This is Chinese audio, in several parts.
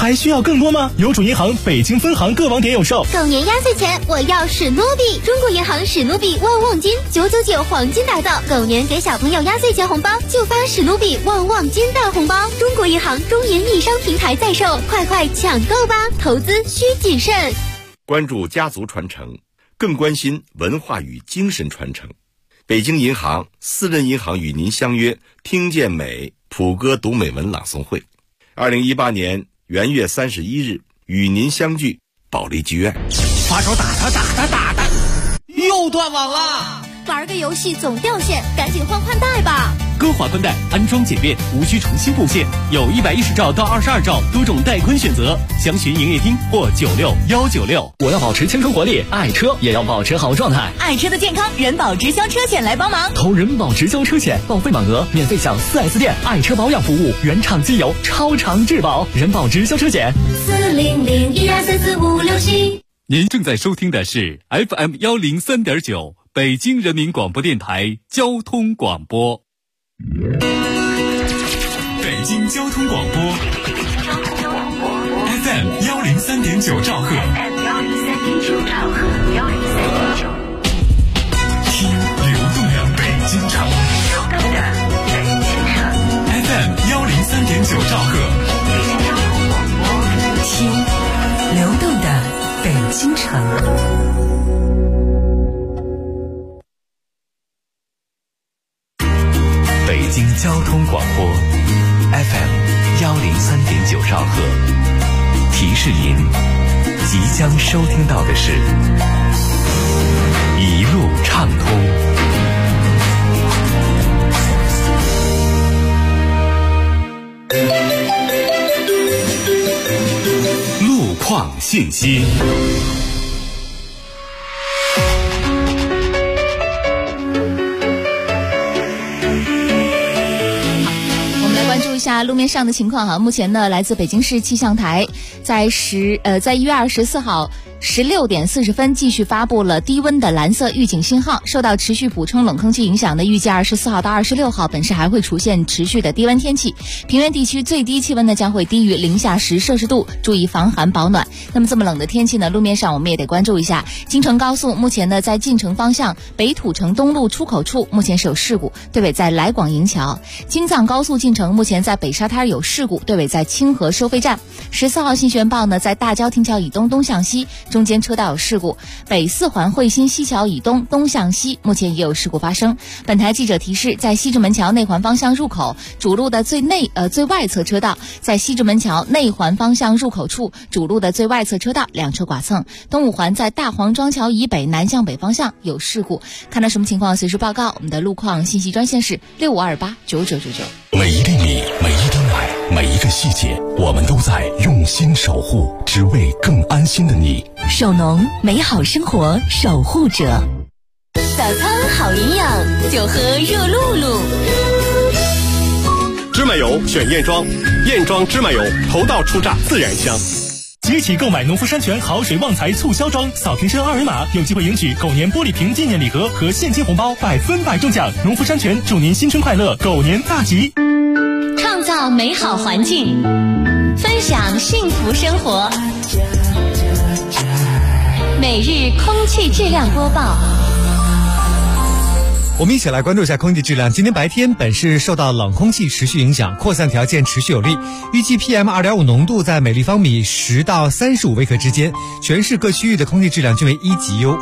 还需要更多吗？邮储银行北京分行各网点有售。 狗年压岁钱我要史努比，中国银行史努比旺旺金999黄金打造，狗年给小朋友压岁钱红包就发史努比旺旺金大红包。中国银行中银易商平台在售，快快抢购吧！投资需谨慎。 关注家族传承，更关心文化与精神传承。北京银行私人银行与您相约听见美普歌读美文朗诵会，2018年元月31日与您相聚保利剧院。 发手打他，又断网了。 玩个游戏总掉线，赶紧换带吧。 歌华宽带安装简便，无需重新布线，有110兆到22兆多种带宽选择，详询营业厅或96196。 我要保持青春活力，爱车也要保持好状态。 爱车的健康，人保直销车险来帮忙。 投人保直销车险，报废满额免费享 4S 店爱车保养服务，原厂机油超长质保。人保直销车险 40012344567。 您正在收听的是 FM103.9北京人民广播电台交通广播。北京交通广播 FM103.9兆赫，听流动的北京城，FM103.9兆赫， 听流动的北京城。 北京交通广播 FM103.9兆赫，提示您即将收听到的是一路畅通。 路况信息。 一下路面上的情况哈，目前呢，来自北京市气象台在1月24号16点40分继续发布了低温的蓝色预警信号。受到持续补充冷空气影响的，预计24号到26号本市还会出现持续的低温天气。平原地区最低气温呢将会低于零下10摄氏度，注意防寒保暖。那么这么冷的天气呢，路面上我们也得关注一下。京承高速目前呢在进城方向北土城东路出口处目前是有事故，对尾在来广营桥。京藏高速进城目前在北沙滩有事故，对尾在清河收费站。14号新宣报呢，在大郊亭桥以东东向西中间车道有事故，北四环汇新西桥以东东向西目前也有事故发生。本台记者提示，在西直门桥内环方向入口主路的最外侧车道，在西直门桥内环方向入口处主路的最外侧车道两车剐蹭。东五环在大黄庄桥以北南向北方向有事故，看到什么情况随时报告。我们的路况信息专线是65289999。 每一粒米，每一吨奶，每一个细节，我们都在用心守护，只为更安心的你。 手农，美好生活守护者。早餐好营养，就喝热露露。 芝麻油选燕庄，燕庄芝麻油头道初榨，自然香。 即起购买农夫山泉好水旺财促销装，扫瓶身2维码，有机会赢取狗年玻璃瓶纪念礼盒和现金红包，100%中奖。农夫山泉祝您新春快乐，狗年大吉！ 创造美好环境，分享幸福生活。每日空气质量播报。 我们一起来关注一下空气质量。今天白天本市受到冷空气持续影响，扩散条件持续有利，预计 PM2.5 浓度在每立方米10到35微克之间，全市各区域的空气质量均为1级优。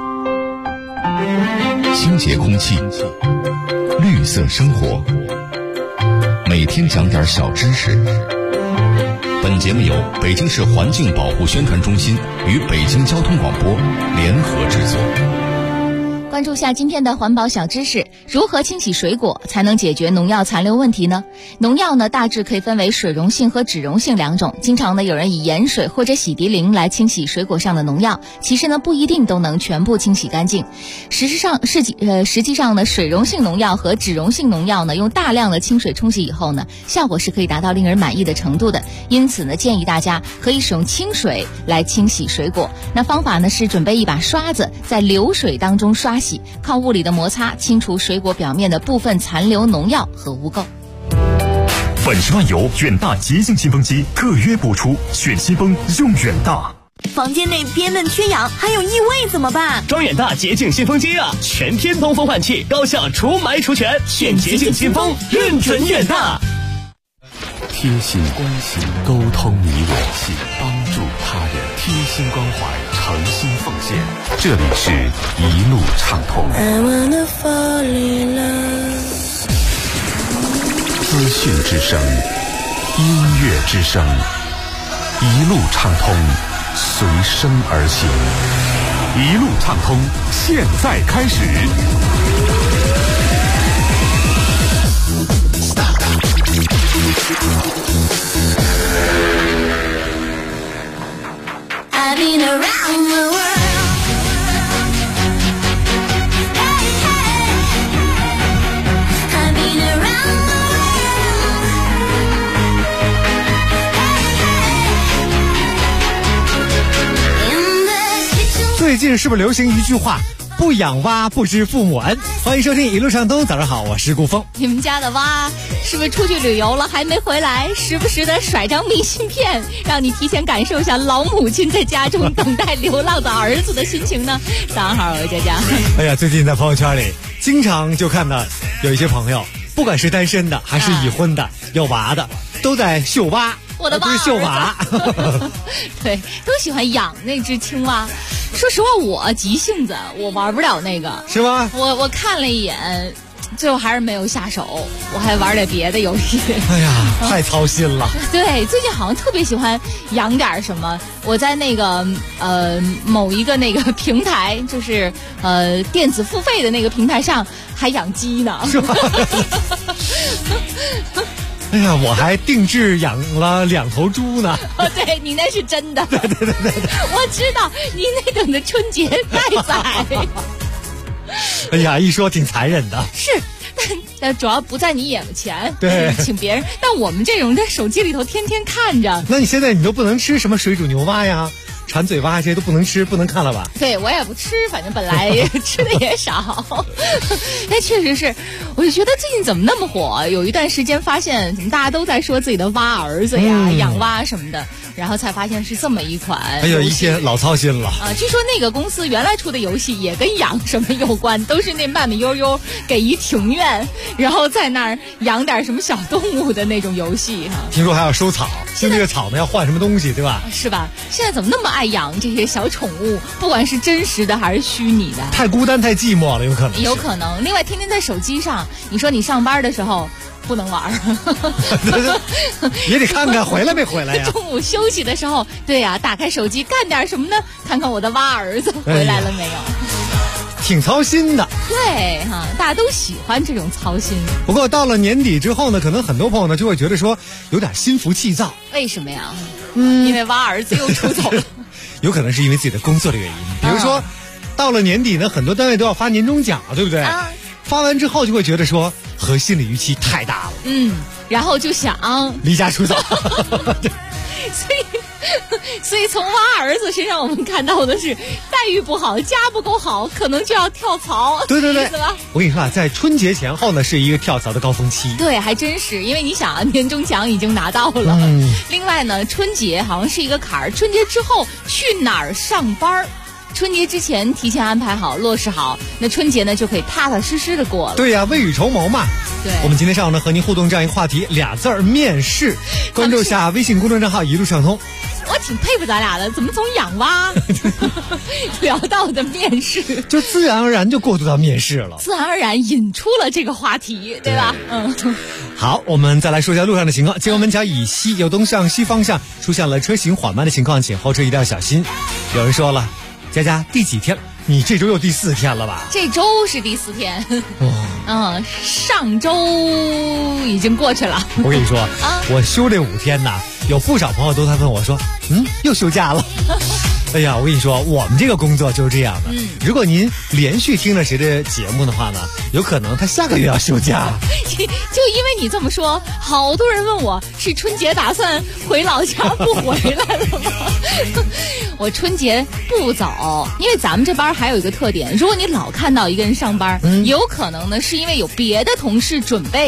清洁空气，绿色生活，每天讲点小知识。本节目由北京市环境保护宣传中心与北京交通广播联合制作。 关注下今天的环保小知识，如何清洗水果才能解决农药残留问题呢？农药呢大致可以分为水溶性和脂溶性两种，经常呢有人以盐水或者洗涤灵来清洗水果上的农药，其实呢不一定都能全部清洗干净。实际上呢水溶性农药和脂溶性农药呢用大量的清水冲洗以后呢，效果是可以达到令人满意的程度的。因此呢建议大家可以使用清水来清洗水果。那方法呢是准备一把刷子，在流水当中刷洗，靠物理的摩擦清除水果表面的部分残留农药和污垢。 粉10万油远大捷性新风机特约播出，选新风用远大。 房间内憋闷缺氧，还有异味怎么办？ 装远大洁净新风机啊，全天通风换气，高效除霾除醛，选洁净新风，认准远大。 贴心关心，沟通你我心，帮助他人，贴心关怀，诚心奉献。这里是一路畅通。资讯之声，音乐之声，一路畅通，随声而行。一路畅通，现在开始。 I've been around the world. Hey, hey. I've been around the world. Hey, hey. In the kitchen. 最近是不是流行一句话？不养蛙不知父母恩。欢迎收听一路畅通，早上好，我是顾峰。 你们家的蛙是不是出去旅游了还没回来，时不时的甩张明信片，让你提前感受一下老母亲在家中等待流浪的儿子的心情呢？早上好，我是佳佳。 哎呀，最近在朋友圈里经常就看到有一些朋友，不管是单身的还是已婚的，有娃的，都在秀蛙。 我的蛙不是秀娃。 对，都喜欢养那只青蛙。说实话，我急性子，我玩不了那个， 是吗？ 我看了一眼，最后还是没有下手，我还玩点别的游戏。 哎呀，太操心了。 对，最近好像特别喜欢养点什么。我在那个某一个那个平台，就是电子付费的那个平台上还养鸡呢。 是吧？哎呀，我还定制养了2头猪呢。 对，你那是真的。 对， 我知道你那等的春节待宰。 哎呀，一说挺残忍的。 是，但主要不在你眼前， 对， 请别人。但我们这种在手机里头天天看着。 那你现在你都不能吃什么水煮牛蛙呀？馋嘴蛙这些都不能吃，不能看了吧？ 对，我也不吃，反正本来吃的也少。但确实是，我就觉得最近怎么那么火？有一段时间发现，怎么大家都在说自己的蛙儿子呀、养蛙什么的，然后才发现是这么一款。 哎呦，一天老操心了啊！据说那个公司原来出的游戏也跟养什么有关，都是那慢慢悠悠给一庭院，然后在那儿养点什么小动物的那种游戏哈。 听说还要收草，就那个草呢要换什么东西，对吧？ 是吧？现在怎么那么爱养这些小宠物，不管是真实的还是虚拟的？ 太孤单太寂寞了，有可能。 有可能。另外，天天在手机上，你说你上班的时候不能玩也得看看回来没回来呀。 中午休息的时候，对呀，打开手机干点什么呢？看看我的蛙儿子回来了没有。 挺操心的。 对哈，大家都喜欢这种操心。 不过到了年底之后呢，可能很多朋友呢就会觉得说有点心浮气躁。 为什么呀？因为蛙儿子又出走了。 有可能是因为自己的工作的原因，比如说，到了年底呢，很多单位都要发年终奖了，对不对？发完之后就会觉得说和心理预期太大了， 然后就想离家出走。 所以从蛙儿子身上我们看到的是待遇不好，家不够好，可能就要跳槽。 对， 是吧？ 我跟你说啊，在春节前后呢是一个跳槽的高峰期。 对，还真是，因为你想啊，年终奖已经拿到了。另外呢，春节好像是一个坎儿，春节之后去哪儿上班？春节之前提前安排好，落实好，那春节呢就可以踏踏实实的过了。 对呀，未雨绸缪嘛。 对， 我们今天上午呢和您互动这样一个话题，2字儿面试，关注下微信公众账号一路畅通。 我挺佩服咱俩的，怎么从养蛙聊到的面试， 就自然而然就过渡到面试了， 自然而然引出了这个话题，对吧？ 好，我们再来说一下路上的情况。金融门桥以西由东向西方向出现了车行缓慢的情况，请后车一定要小心。有人说了，佳佳第几天？你这周又第4天了吧？ 这周是第4天。上周已经过去了。 我跟你说，我休这5天呢，有不少朋友都在问我说，又休假了。哎呀，我跟你说，我们这个工作就是这样的。如果您连续听了谁的节目的话呢，有可能他下个月要休假。 就因为你这么说，好多人问我是春节打算回老家不回来了吗？我春节不走，因为咱们这班还有一个特点，如果你老看到一个人上班，有可能呢是因为有别的同事准备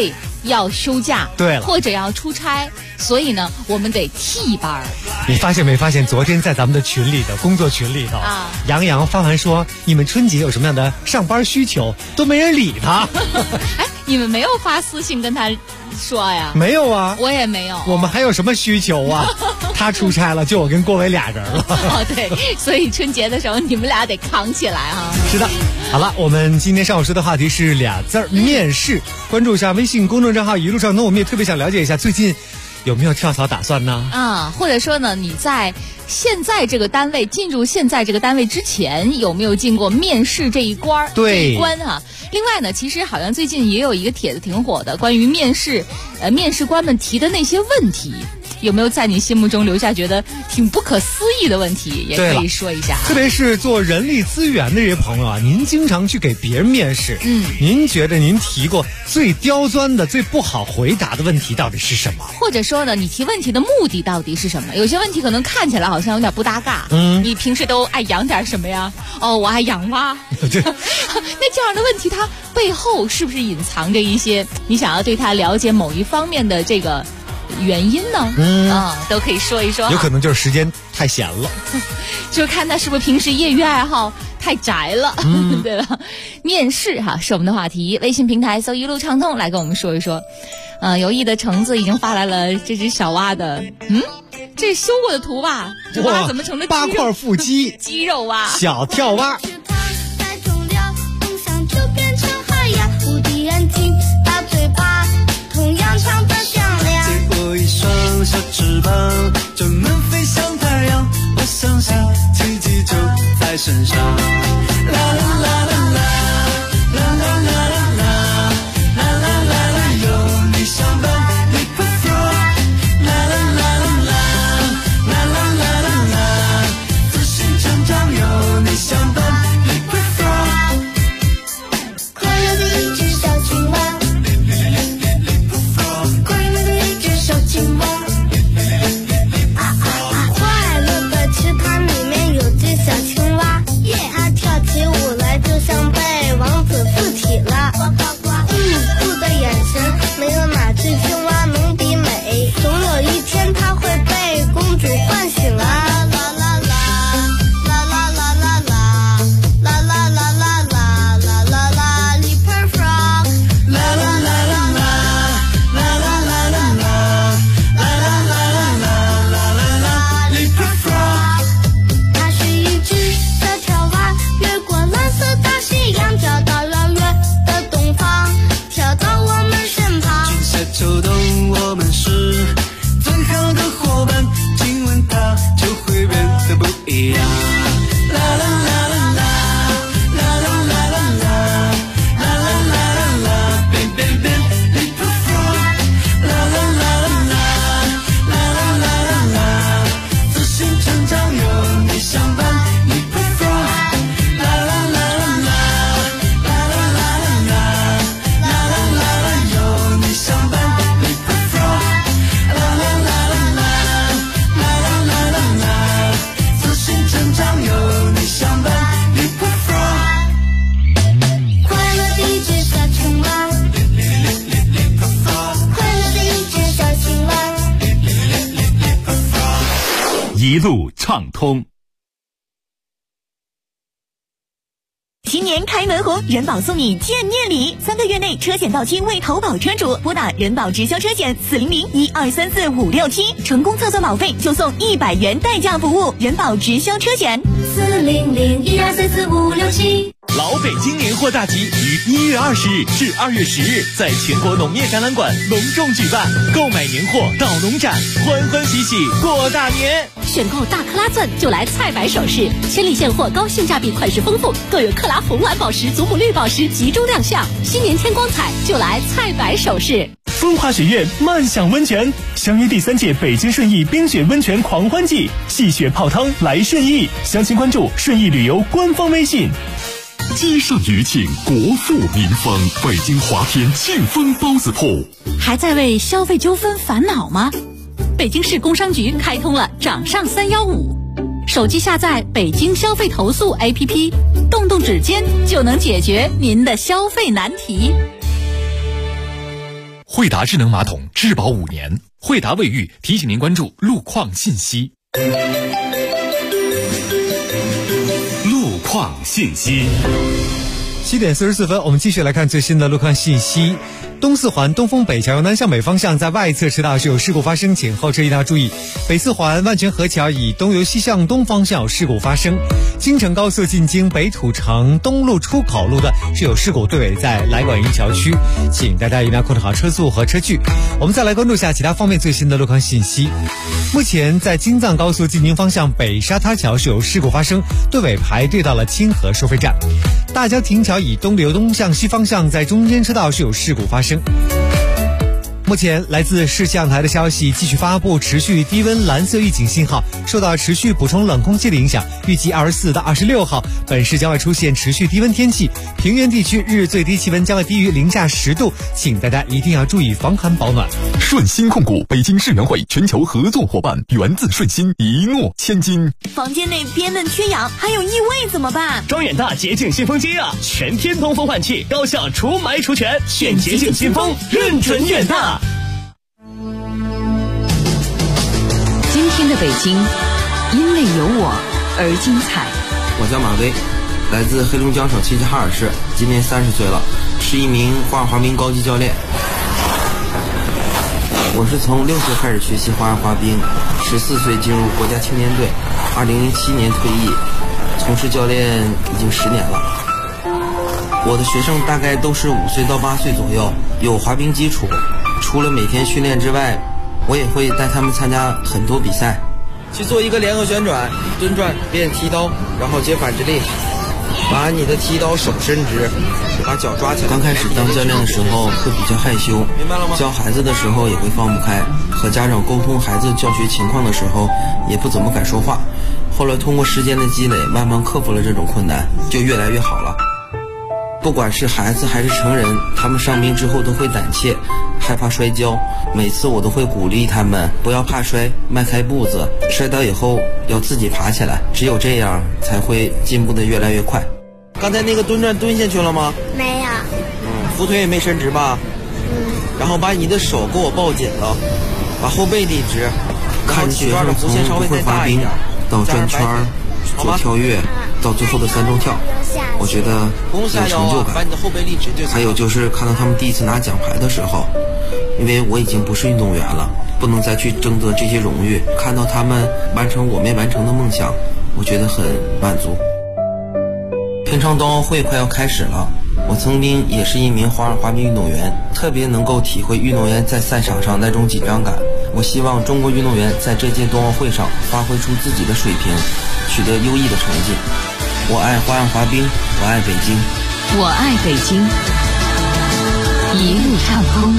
要休假， 对了， 或者要出差，所以呢，我们得替班。 你发现没发现，昨天在咱们的群里的工作群里头，杨洋发完说你们春节有什么样的上班需求，都没人理他。 哎，你们没有发私信跟他说呀？ 没有啊， 我也没有。 我们还有什么需求啊？他出差了，就我跟郭伟俩人了。 哦，对，所以春节的时候你们俩得扛起来啊。 是的，好了，我们今天上午说的话题是俩字儿，面试。关注一下微信公众账号一路上，我们也特别想了解一下最近有没有跳槽打算呢？ 啊，或者说呢，你在现在这个单位进入现在这个单位之前，有没有进过面试这一关？ 对， 这一关啊。另外呢，其实好像最近也有一个帖子挺火的，关于面试官们提的那些问题，有没有在你心目中留下觉得挺不可思议的问题？也可以说一下。 特别是做人力资源的这些朋友啊，您经常去给别人面试，您觉得您提过最刁钻的、最不好回答的问题到底是什么？ 或者说呢，你提问题的目的到底是什么？有些问题可能看起来好像有点不搭嘎。你平时都爱养点什么呀？哦，我爱养蛙。那这样的问题，它背后是不是隐藏着一些你想要对他了解某一方面的这个原因呢？都可以说一说。 有可能就是时间太闲了， 就看他是不是平时业余爱好太宅了，对吧？面试是我们的话题。微信平台搜一路畅通来跟我们说一说。有意的橙子已经发来了这只小蛙的，这是修过的图吧？这蛙怎么成了 8块腹肌肌肉蛙？ 小跳蛙。 小翅膀就能飞向太阳，我相信奇迹就在身上。啦啦啦啦啦，啦啦啦啦啦，啦啦啦啦，有你相伴 Leapfrog， 啦啦啦啦啦，啦啦啦啦啦，自信成长有你相伴 Leapfrog， 快乐的一只小青蛙，快乐的一只小青蛙。 一路畅通。 新年开门红，人保送你见面礼，3个月内车险到期为投保车主拨打人保直销车险400-1234-567，成功测算保费就送100元代驾服务。人保直销车险400-1234-567。 老北京年货大集于1月20日至2月10日在全国农业展览馆隆重举办，购买年货到农展，欢欢喜喜过大年。 选购大克拉钻就来菜百首饰，千里现货，高性价比，款式丰富，更有克拉红蓝宝石、祖母绿宝石集中亮相。新年添光彩，就来菜百首饰。 风华雪苑漫享温泉，相约第3届北京顺义冰雪温泉狂欢季，戏雪泡汤来顺义。详情关注顺义旅游官方微信。 街上余庆，国富民丰，北京华天庆丰包子铺。 还在为消费纠纷烦恼吗？北京市工商局开通了掌上315，手机下载北京消费投诉 APP， 动动指尖就能解决您的消费难题。 惠达智能马桶质保5年。惠达卫浴提醒您关注路况信息。 路况信息。 7点44分，我们继续来看最新的路况信息。东四环东风北桥由南向北方向在外侧车道是有事故发生，请后车一定要注意。北四环万泉河桥以东由西向东方向有事故发生。京承高速进京北土城东路出口路段是有事故，队尾在来广营桥区，请大家一定要控制好车速和车距。我们再来关注一下其他方面最新的路况信息。目前在京藏高速进京方向北沙滩桥是有事故发生，队尾排队到了清河收费站。大郊亭桥以东流东向西方向在中间车道是有事故发生。目前来自气象台的消息继续发布，持续低温蓝色预警信号，受到持续补充冷空气的影响，预计24到26号本市将会出现持续低温天气，平原地区日最低气温将会低于零下10度，请大家一定要注意防寒保暖。 顺心控股北京世园会全球合作伙伴，源自顺心，一诺千金。 房间内憋闷缺氧还有异味怎么办？ 装远大洁净新风机啊，全天通风换气，高效除霾除醛，选洁净新风，认准远大。 今天的北京因为有我而精彩。 我叫马威，来自黑龙江省齐齐哈尔市，今年30岁了，是一名花样滑冰高级教练。我是从6岁开始学习花样滑冰，14岁进入国家青年队，2007年退役，从事教练已经10年了。我的学生大概都是5岁到8岁左右，有滑冰基础，除了每天训练之外，我也会带他们参加很多比赛，去做一个联合旋转、蹲转、练踢刀，然后接反制力，把你的踢刀手伸直，把脚抓起来。刚开始当教练的时候会比较害羞，明白了吗？教孩子的时候也会放不开，和家长沟通孩子教学情况的时候也不怎么敢说话。后来通过时间的积累，慢慢克服了这种困难，就越来越好了。不管是孩子还是成人，他们上冰之后都会胆怯，害怕摔跤。每次我都会鼓励他们不要怕摔，迈开步子，摔倒以后要自己爬起来，只有这样才会进步的越来越快。刚才那个蹲转蹲下去了吗？ 没有。 扶腿也没伸直吧？然后把你的手给我抱紧了，把后背立直，看学生从不会滑冰到转圈、做跳跃，到最后的3周跳，我觉得有成就感。还有就是看到他们第一次拿奖牌的时候，因为我已经不是运动员了，不能再去争得这些荣誉，看到他们完成我没完成的梦想，我觉得很满足。平昌冬奥会快要开始了，我曾经也是一名花样滑冰运动员，特别能够体会运动员在赛场上那种紧张感。我希望中国运动员在这届冬奥会上发挥出自己的水平，取得优异的成绩。我爱花样滑冰，我爱北京， 我爱北京，一路畅通。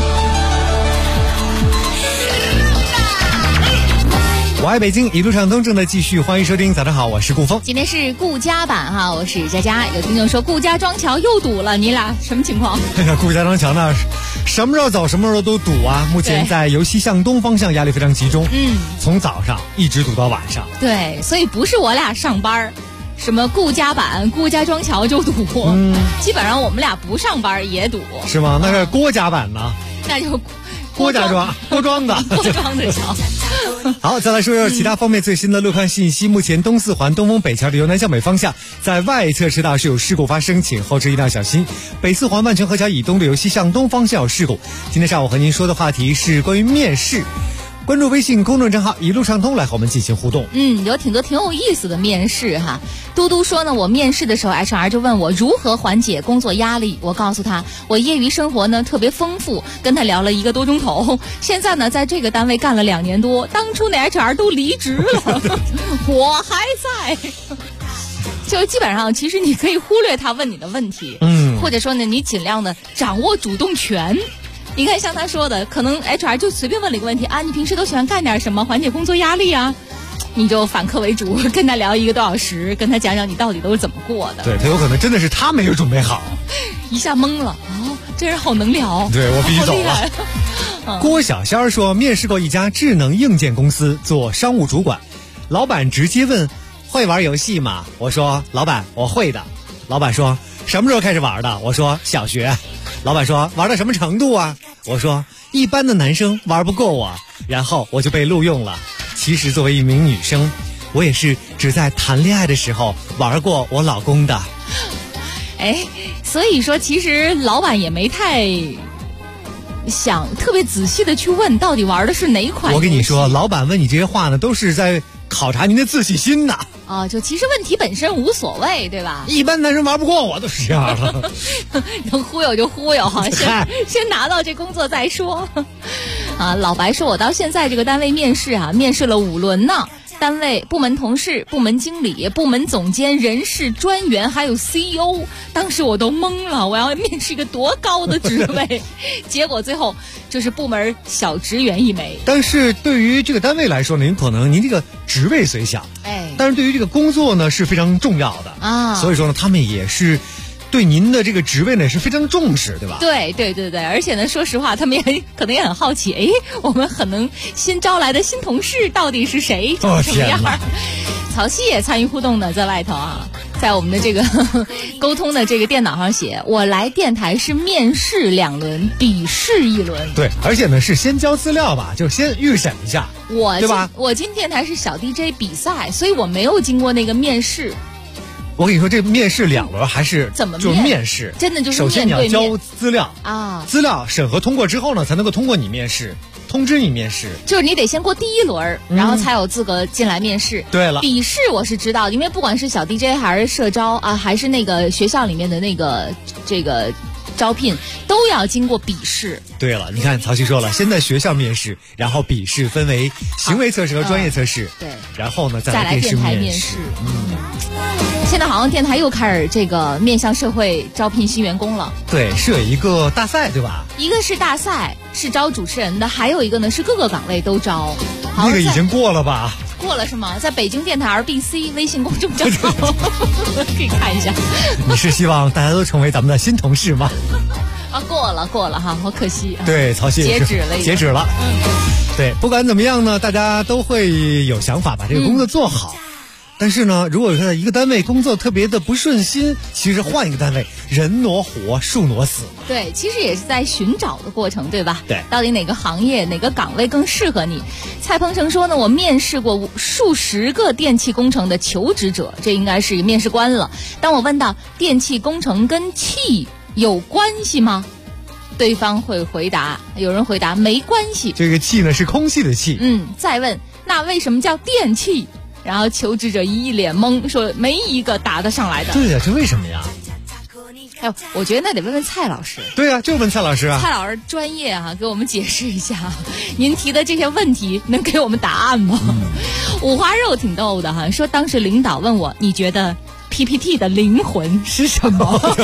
我爱北京，一路畅通正在继续，欢迎收听。早上好，我是顾峰。 今天是顾家版哈，我是佳佳。有听众说顾家庄桥又堵了，你俩什么情况？ 顾家庄桥呢，什么时候走什么时候都堵啊。目前在由西向东方向压力非常集中，从早上一直堵到晚上。 对，所以不是我俩上班，什么顾家版、顾家庄桥就堵，基本上我们俩不上班也堵。 是吗？那是郭家版呢？ 那就郭家庄、郭庄的桥。好，再来说说其他方面最新的路况信息。目前东四环东风北桥的由南向北方向在外侧车道是有事故发生，请后车一定要小心。北四环万泉河桥以东的由西向东方向有事故。今天上午和您说的话题是关于面试。关注微信公众账号一路畅通来和我们进行互动。 有挺多挺有意思的面试哈。嘟嘟说呢，我面试的时候 HR 就问我如何缓解工作压力，我告诉他我业余生活呢特别丰富，跟他聊了1个多钟头。现在呢在这个单位干了2年多，当初那 HR 都离职了，我还在。就基本上其实你可以忽略他问你的问题，或者说呢你尽量的掌握主动权。你看像他说的，可能 HR 就随便问了一个问题啊，你平时都喜欢干点什么缓解工作压力啊？你就反客为主，跟他聊1个多小时，跟他讲讲你到底都是怎么过的。 对，他有可能真的是他没有准备好， 一下懵了。这人好能聊。 对，我必须走了。郭小仙说，面试过一家智能硬件公司做商务主管，老板直接问会玩游戏吗？我说老板我会的。老板说什么时候开始玩的？我说小学。老板说玩到什么程度啊？我说一般的男生玩不过我，然后我就被录用了。其实作为一名女生，我也是只在谈恋爱的时候玩过我老公的。 所以说其实老板也没太想特别仔细的去问到底玩的是哪款。 我跟你说，老板问你这些话呢，都是在考察您的自信心呐。 就其实问题本身无所谓，对吧？ 一般男生玩不过我，都是这样的。 能忽悠就忽悠哈，先拿到这工作再说。老白说，我到现在这个单位面试面试了5轮呢。单位部门同事、部门经理、部门总监、人事专员还有 CEO， 当时我都懵了，我要面试一个多高的职位？结果最后就是部门小职员1枚。 但是对于这个单位来说呢，可能您这个职位虽小，但是对于这个工作呢是非常重要的所以说呢，他们也是对您的这个职位呢是非常重视，对吧？ 对，而且呢，说实话，他们可能也很好奇，我们可能新招来的新同事到底是谁，长什么样？曹曦也参与互动呢，在外头在我们的这个沟通的这个电脑上写，我来电台是面试2轮，笔试1轮。 对，而且呢是先交资料吧，就先预审一下，对吧？ 我进电台是小 DJ 比赛，所以我没有经过那个面试。 我跟你说，这面试2轮还是怎么就是面试？ 真的就是首先你要交资料资料审核通过之后呢，才能够通过你面试，通知你面试。 就是你得先过第1轮，然后才有资格进来面试。 对了， 笔试我是知道，因为不管是小 DJ 还是社招还是那个学校里面的那个这个招聘，都要经过笔试。 对了，你看曹曦说了，先在学校面试，然后笔试分为行为测试和专业测试， 对， 然后呢再来电台面试。现在好像电台又开始这个面向社会招聘新员工了。 对，是有一个大赛，对吧？ 一个是大赛，是招主持人的，还有一个呢是各个岗位都招。 那个已经过了吧？ 过了是吗？在北京电台 RBC 微信公众账号可以看一下。 你是希望大家都成为咱们的新同事吗？ 过了哈，好可惜。 对，曹曦截止了。 对，不管怎么样呢，大家都会有想法把这个工作做好。但是呢，如果说一个单位工作特别的不顺心，其实换一个单位，人挪活，树挪死。 对，其实也是在寻找的过程，对吧？ 对， 到底哪个行业、哪个岗位更适合你？蔡鹏程说呢，我面试过数十个电气工程的求职者，这应该是一个面试官了。当我问到电气工程跟气有关系吗？对方会回答，有人回答没关系。 这个气呢是空气的气。 再问那为什么叫电气？然后求职者一脸懵，说没一个答得上来的。 对呀，这为什么呀？ 我觉得那得问问蔡老师。 对呀，就问蔡老师啊。 蔡老师专业给我们解释一下，您提的这些问题能给我们答案吗？五花肉挺逗的说当时领导问我，你觉得 PPT 的灵魂是什么？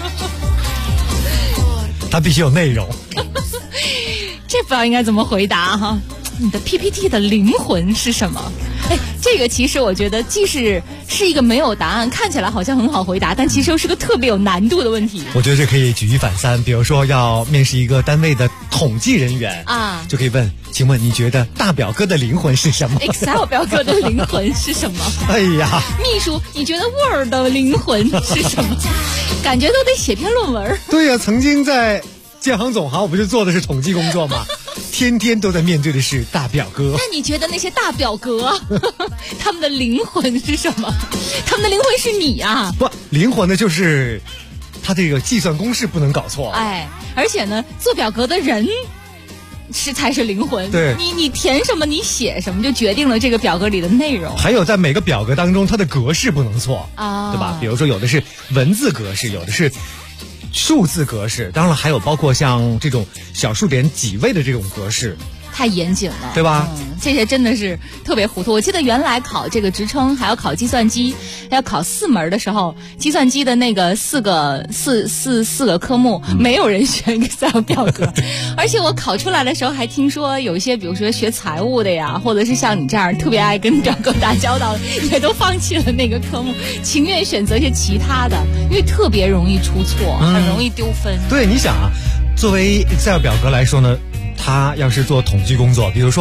它必须有内容。 这不知道应该怎么回答你的 PPT 的灵魂是什么？这个其实我觉得既是一个没有答案，看起来好像很好回答，但其实又是个特别有难度的问题。 我觉得这可以举一反三，比如说要面试一个单位的统计人员就可以问，请问你觉得大表哥的灵魂是什么？ Excel 表格的灵魂是什么？ 哎呀， 秘书你觉得 Word 的灵魂是什么？感觉都得写篇论文。 对呀，曾经在建行总行我不就做的是统计工作吗？天天都在面对的是大表哥。 那你觉得那些大表哥他们的灵魂是什么？他们的灵魂是你啊。 不，灵魂呢就是他这个计算公式不能搞错。 而且呢做表格的人才是灵魂。 对， 你填什么你写什么就决定了这个表格里的内容。 还有在每个表格当中它的格式不能错对吧？比如说有的是文字格式，有的是数字格式，当然了还有包括像这种小数点几位的这种格式， 太严谨了， 对吧？ 这些真的是特别糊涂。我记得原来考这个职称还要考计算机，要考4门的时候，计算机的那个四个科目，没有人选 Excel 表格。而且我考出来的时候还听说有一些比如说学财务的呀，或者是像你这样特别爱跟表格打交道的，也都放弃了那个科目，情愿选择一些其他的，因为特别容易出错，很容易丢分。 对，你想作为 Excel 表格来说呢，他要是做统计工作，比如说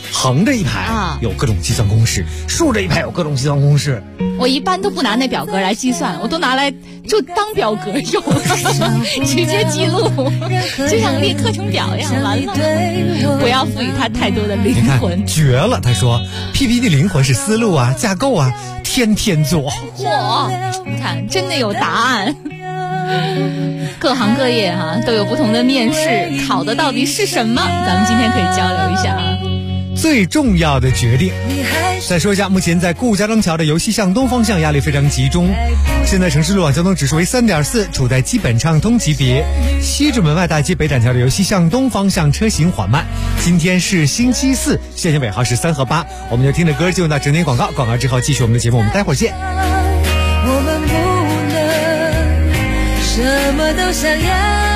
横着一排有各种计算公式，竖着一排有各种计算公式。 我一般都不拿那表格来计算，我都拿来就当表格用，直接记录，就像列课程表一样。完了，不要赋予它太多的灵魂。 绝了！他说 PPT 灵魂是思路啊，架构啊，天天做。 嚯，你看，真的有答案。各行各业都有不同的面试，考的到底是什么？咱们今天可以交流一下啊。 最重要的决定。再说一下，目前在顾家庄桥的由西向东方向压力非常集中，现在城市路网交通指数为3.4，处在基本畅通级别。西直门外大街北展桥的由西向东方向车行缓慢。今天是星期四，线性尾号是3和8。我们就听着歌进入到整点广告，广告之后继续我们的节目，我们待会儿见。 我们不能什么都想要，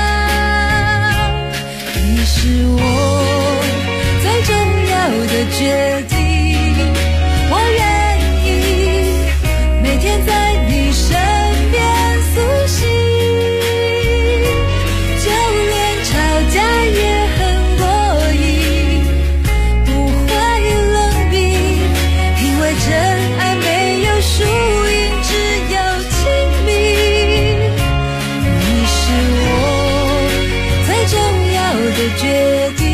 你是我最重要的决定，我愿意每天在你身边苏醒，就连吵架也很过瘾，不会冷冰，因为真爱没有输赢，只有亲密。你是我最重要的决定，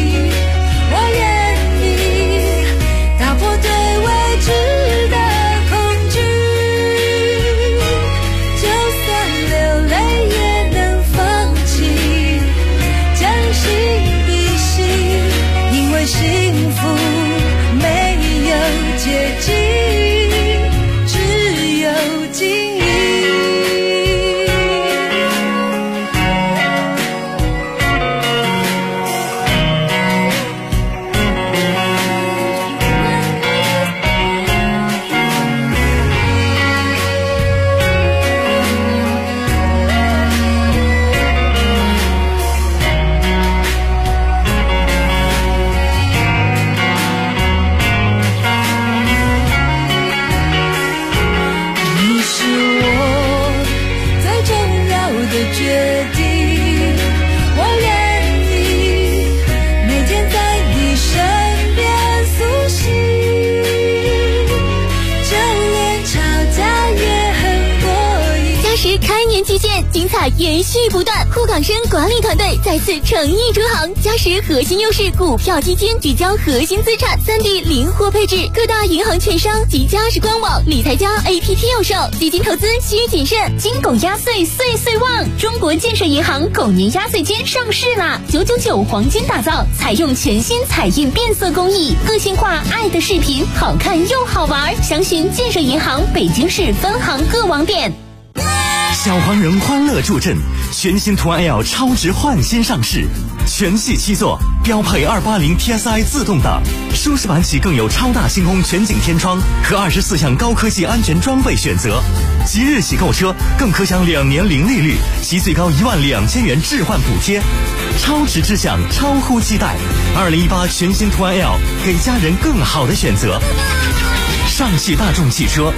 精彩延续不断，沪港深管理团队再次诚意出行，嘉实核心优势股票基金聚焦核心资产，3D 灵活配置，各大银行券商及嘉实官网、理财家 APP 有售，基金投资需谨慎。金狗压岁岁岁旺，中国建设银行狗年压岁金上市啦！999黄金打造，采用全新彩印变色工艺，个性化爱的视频，好看又好玩。详询建设银行北京市分行各网点。 小黄人欢乐助阵，全新途安 L 超值换新上市，全系7座，标配280 PSI 自动挡，舒适版起更有超大星空全景天窗和24项高科技安全装备选择。即日起购车更可享2年零利率及最高12000元置换补贴，超值之享，超乎期待。2018全新途安 L 给家人更好的选择。上汽大众汽车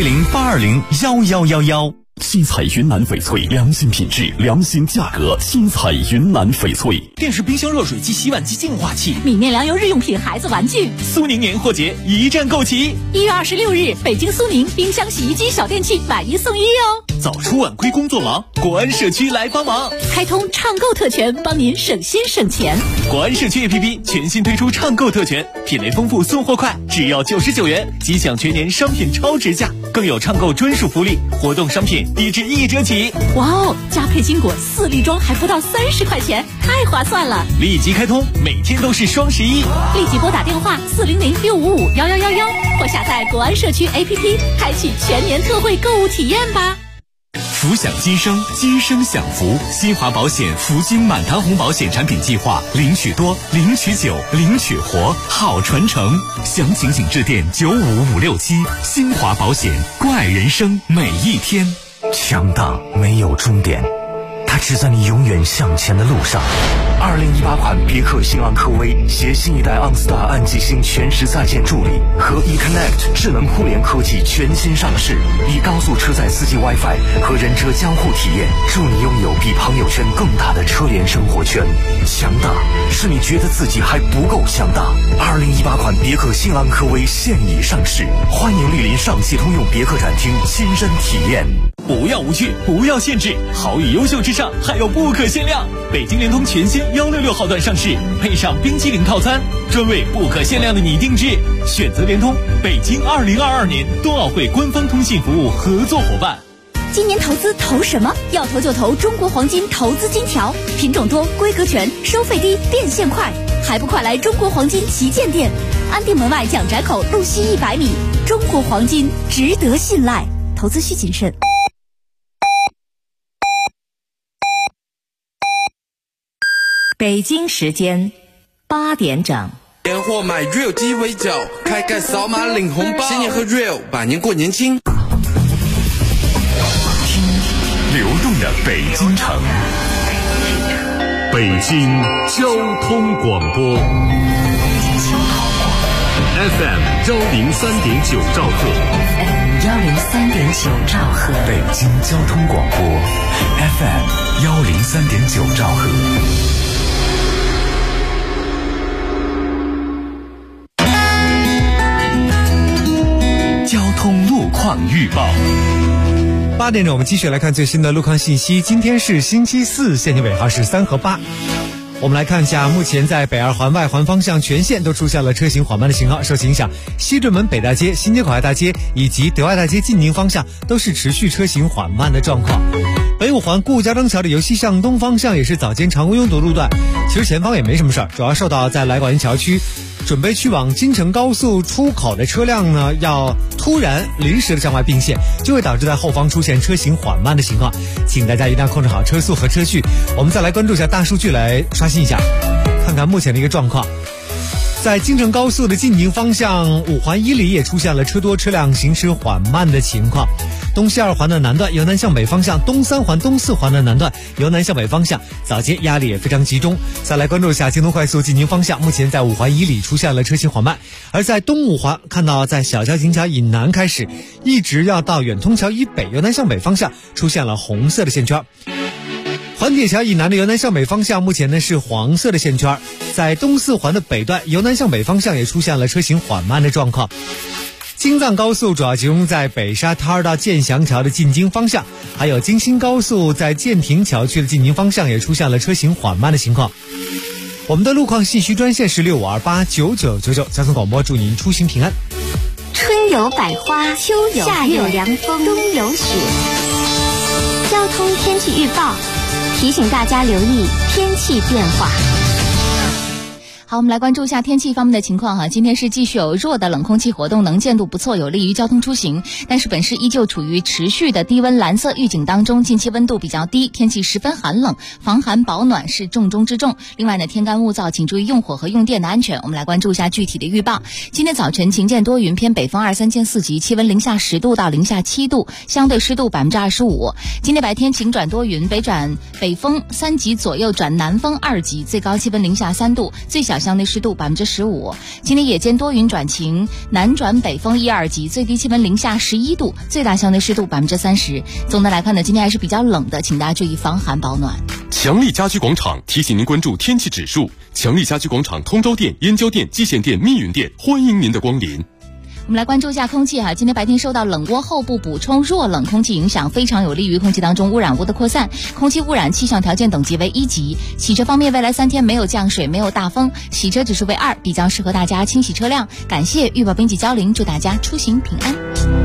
400-820-1111。 新彩云南翡翠，良心品质，良心价格。新彩云南翡翠， 电视、冰箱、热水机、洗碗机、净化器， 米面粮油、日用品、孩子玩具。 苏宁年货节一站购齐。 1月26日，北京苏宁冰箱、洗衣机、小电器买1送1哦。 早出晚归工作忙，国安社区来帮忙， 开通畅购特权，帮您省心省钱。 国安社区 APP 全新推出畅购特权，品类丰富，送货快，只要99元即享全年商品超值价，更有畅购专属福利，活动商品低至1折起。 哇哦，加配金果4粒装还不到30块钱，太划算了！ 立即开通，每天都是双11。 立即拨打电话400-655-1111，或下载国安社区 APP， 开启全年特惠购物体验吧。 福享今生，今生享福。新华保险福金满堂红保险产品计划，领取多，领取久，领取活，好传承。详情请致电95567。新华保险，关爱人生每一天。 强大没有终点， 它只在你永远向前的路上。2018款别克新昂科威携新一代昂斯达暗极星全时在线助理和 eConnect 智能互联科技全新上市，以高速车载4G WiFi 和人车交互体验，助你拥有比朋友圈更大的车联生活圈。强大是你觉得自己还不够强大。2018款别克新昂科威现已上市，欢迎莅临上汽通用别克展厅亲身体验。 不要无趣，不要限制，好与优秀之上还有不可限量。北京联通全新166号段上市，配上冰淇淋套餐，专为不可限量的你定制。选择联通，北京2022年冬奥会官方通信服务合作伙伴。 今年投资投什么？要投就投中国黄金投资金条，品种多，规格全，收费低，变现快，还不快来中国黄金旗舰店，安定门外蒋宅口路西100米。中国黄金值得信赖，投资需谨慎。 北京时间8点整。 年货买 Real 鸡尾酒，开盖扫码领红包，新年喝 Real， 百年过年轻。 听流动的北京城，北京交通广播 FM 103.9兆赫 103.9兆赫， 北京交通广播 FM 103.9兆赫。 交通路况预报。 8点整，我们继续来看最新的路况信息。今天是星期四，限行尾号是3和8。我们来看一下，目前在北二环外环方向全线都出现了车行缓慢的信号，受其影响，西直门北大街、新街口外大街以及德外大街进宁方向都是持续车行缓慢的状况。北五环顾家庄桥的由西向东方向也是早间常规拥堵路段，其实前方也没什么事儿，主要受到在来广营桥区准备去往京承高速出口的车辆呢，要突然临时的向外并线，就会导致在后方出现车行缓慢的情况，请大家一定要控制好车速和车距。我们再来关注一下大数据，来刷新一下，看看目前的一个状况。在京承高速的进宁方向五环1里也出现了车多车辆行驶缓慢的情况，东西2环的南段由南向北方向，东3环东4环的南段由南向北方向，早间压力也非常集中。再来关注一下京东快速进宁方向，目前在五环1里出现了车行缓慢，而在东五环看到在小桥井桥以南开始一直要到远通桥以北由南向北方向出现了红色的线圈，环铁桥以南的由南向北方向目前呢是黄色的线圈，在东4环的北段由南向北方向也出现了车行缓慢的状况。京藏高速主要集中在北沙滩儿到建祥桥的进京方向，还有京新高速在建亭桥区的进京方向也出现了车行缓慢的情况。我们的路况信息专线是65289999，交通广播祝您出行平安。 春有百花，秋有夏有凉风，冬有雪。交通天气预报提醒大家留意天气变化。 好，我们来关注一下天气方面的情况哈。今天是继续有弱的冷空气活动，能见度不错，有利于交通出行。但是本市依旧处于持续的低温蓝色预警当中，近期温度比较低，天气十分寒冷，防寒保暖是重中之重。另外呢，天干物燥，请注意用火和用电的安全。我们来关注一下具体的预报。今天早晨晴间多云，偏北风2、3见4级，气温零下10度到零下7度，相对湿度25%。今天白天晴转多云，北转北风3级左右转南风2级，最高气温零下3度，最小相对湿度15%。今天夜间多云转晴，南转北风1、2级，最低气温零下11度，最大相对湿度30%。总的来看呢，今天还是比较冷的，请大家注意防寒保暖。 强力家居广场提醒您关注天气指数。强力家居广场通州店、燕郊店、蓟县店、密云店，欢迎您的光临。 我们来关注一下空气哈，今天白天受到冷涡后部补充弱冷空气影响，非常有利于空气当中污染物的扩散，空气污染气象条件等级为1级。洗车方面，未来3天没有降水，没有大风，洗车指数为2，比较适合大家清洗车辆。感谢预报编辑焦玲，祝大家出行平安。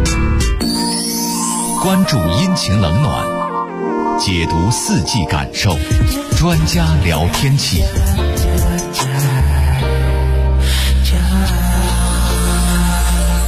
关注阴晴冷暖，解读四季感受，专家聊天气。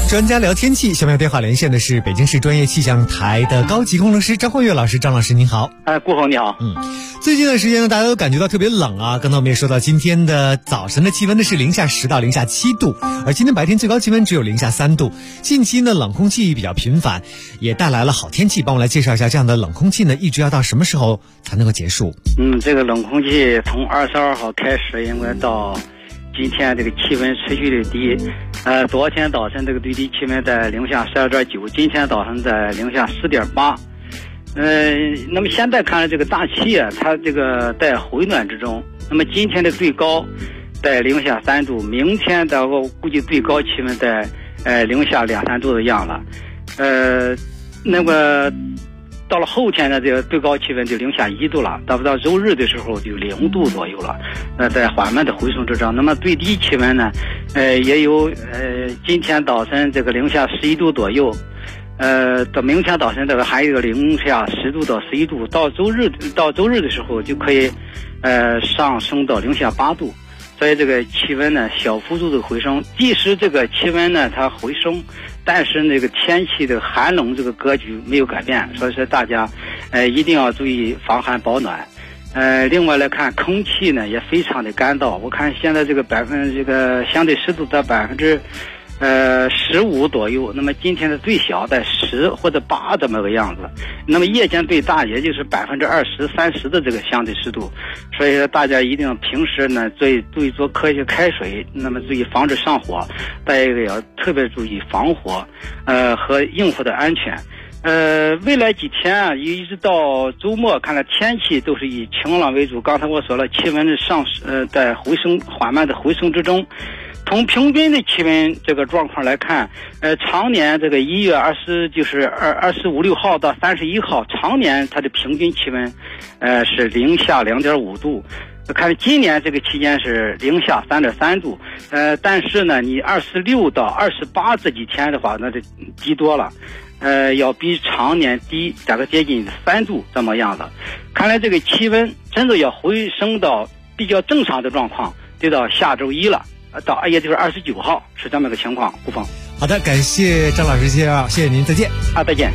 专家聊天气，下面电话连线的是北京市专业气象台的高级工程师张焕岳老师。张老师您好。 顾峰你好。 最近的时间呢，大家都感觉到特别冷啊。刚才我们也说到，今天的早晨的气温呢是-10到-7度，而今天白天最高气温只有-3度。近期呢冷空气比较频繁，也带来了好天气。帮我来介绍一下这样的冷空气呢，一直要到什么时候才能够结束？ 这个冷空气从22号开始，应该到今天这个气温持续的低。昨天早晨这个最低气温在-12.9，今天早上在-10.8。那么现在看来这个大气啊，它这个在回暖之中。那么今天的最高在-3度，明天的我估计最高气温在-2-3度的样了。那么到了后天呢，这个最高气温就-1度了，到周日的时候就0度左右了。在缓慢的回升之中。那么最低气温呢，也有今天早晨这个-11度左右。到明天早晨这个还有一个-10度到11度，到周日的时候就可以上升到-8度。所以这个气温呢小幅度的回升，即使这个气温呢它回升，但是那个天气的寒冷这个格局没有改变，所以说大家一定要注意防寒保暖。另外来看，空气呢也非常的干燥，我看现在这个相对湿度在15左右，那么今天的最小在10或者8这么个样子，那么夜间最大也就是20%、30%的这个相对湿度，所以大家一定要平时呢注意做科学开水，那么注意防止上火，再一个要特别注意防火，和应付的安全。未来几天啊，一直到周末，看来天气都是以晴朗为主。刚才我说了，气温的在缓慢的回升之中。从平均的气温这个状况来看，常年这个1月25、26号到31号，常年它的平均气温，是-2.5度。看今年这个期间是-3.3度，但是呢，你26到28这几天的话，那就低多了，要比常年低大概接近3度这么样的。看来这个气温真的要回升到比较正常的状况，就到下周一了。也就是29号是这么个情况。顾峰， 好的，感谢张老师介绍，谢谢您，再见。 再见。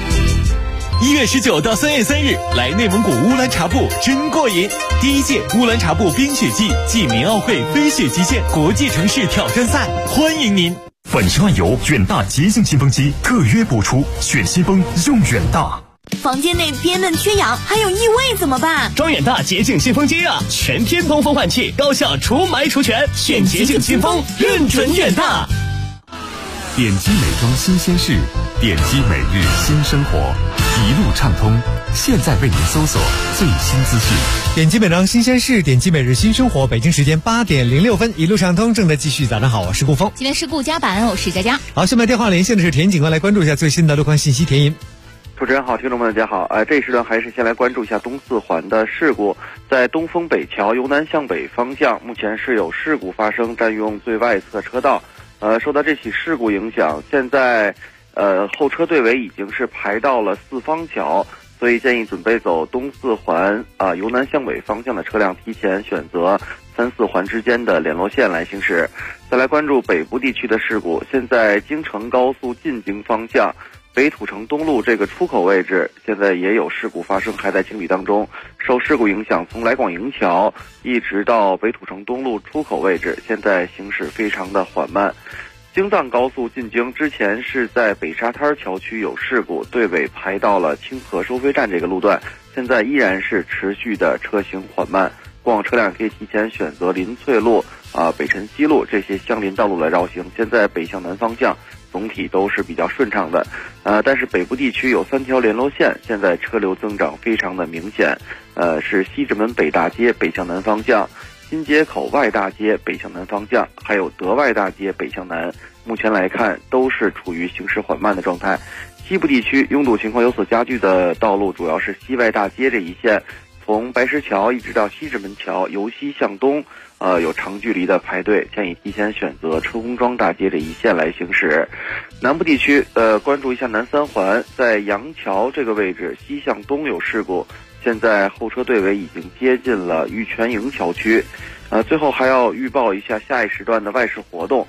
1月19到3月3日，来内蒙古乌兰察布真过瘾！第1届乌兰察布冰雪季暨民奥会飞雪极限国际城市挑战赛，欢迎您！ 粉石万油远大洁净新风机特约播出，选新风用远大。 房间内憋闷缺氧还有异味怎么办？ 装远大洁净新风机啊，全天通风换气，高效除霾除醛，选洁净新风，认准远大。 点击美妆新鲜事，点击每日新生活，一路畅通。现在为您搜索最新资讯。 点击美妆新鲜事，点击每日新生活。北京时间8点06分，一路畅通正在继续。早上好，我是顾峰。 今天是顾家版，我是佳佳。 好，下面电话连线的是田警官，来关注一下最新的路况信息。田银。 主持人好，听众们大家好。这一时段还是先来关注一下东四环的事故。在东风北桥由南向北方向，目前是有事故发生，占用最外侧车道。受到这起事故影响，现在后车队尾已经是排到了四方桥，所以建议准备走东四环由南向北方向的车辆提前选择3、4环之间的联络线来行驶。再来关注北部地区的事故，现在京承高速进京方向北土城东路这个出口位置，现在也有事故发生，还在清理当中。受事故影响，从来广营桥一直到北土城东路出口位置，现在行驶非常的缓慢。京藏高速进京之前是在北沙滩桥区有事故，队尾排到了清河收费站这个路段，现在依然是持续的车行缓慢。过往车辆可以提前选择林翠路、北辰西路这些相邻道路来绕行。现在北向南方向总体都是比较顺畅的，但是北部地区有3条联络线，现在车流增长非常的明显，是西直门北大街北向南方向、新街口外大街北向南方向，还有德外大街北向南。目前来看都是处于行驶缓慢的状态。西部地区拥堵情况有所加剧的道路主要是西外大街这一线，从白石桥一直到西直门桥，由西向东有长距离的排队，建议提前选择车公庄大街这一线来行驶。南部地区关注一下南三环，在杨桥这个位置西向东有事故，现在后车队尾已经接近了玉泉营桥区。最后还要预报一下下一时段的外事活动。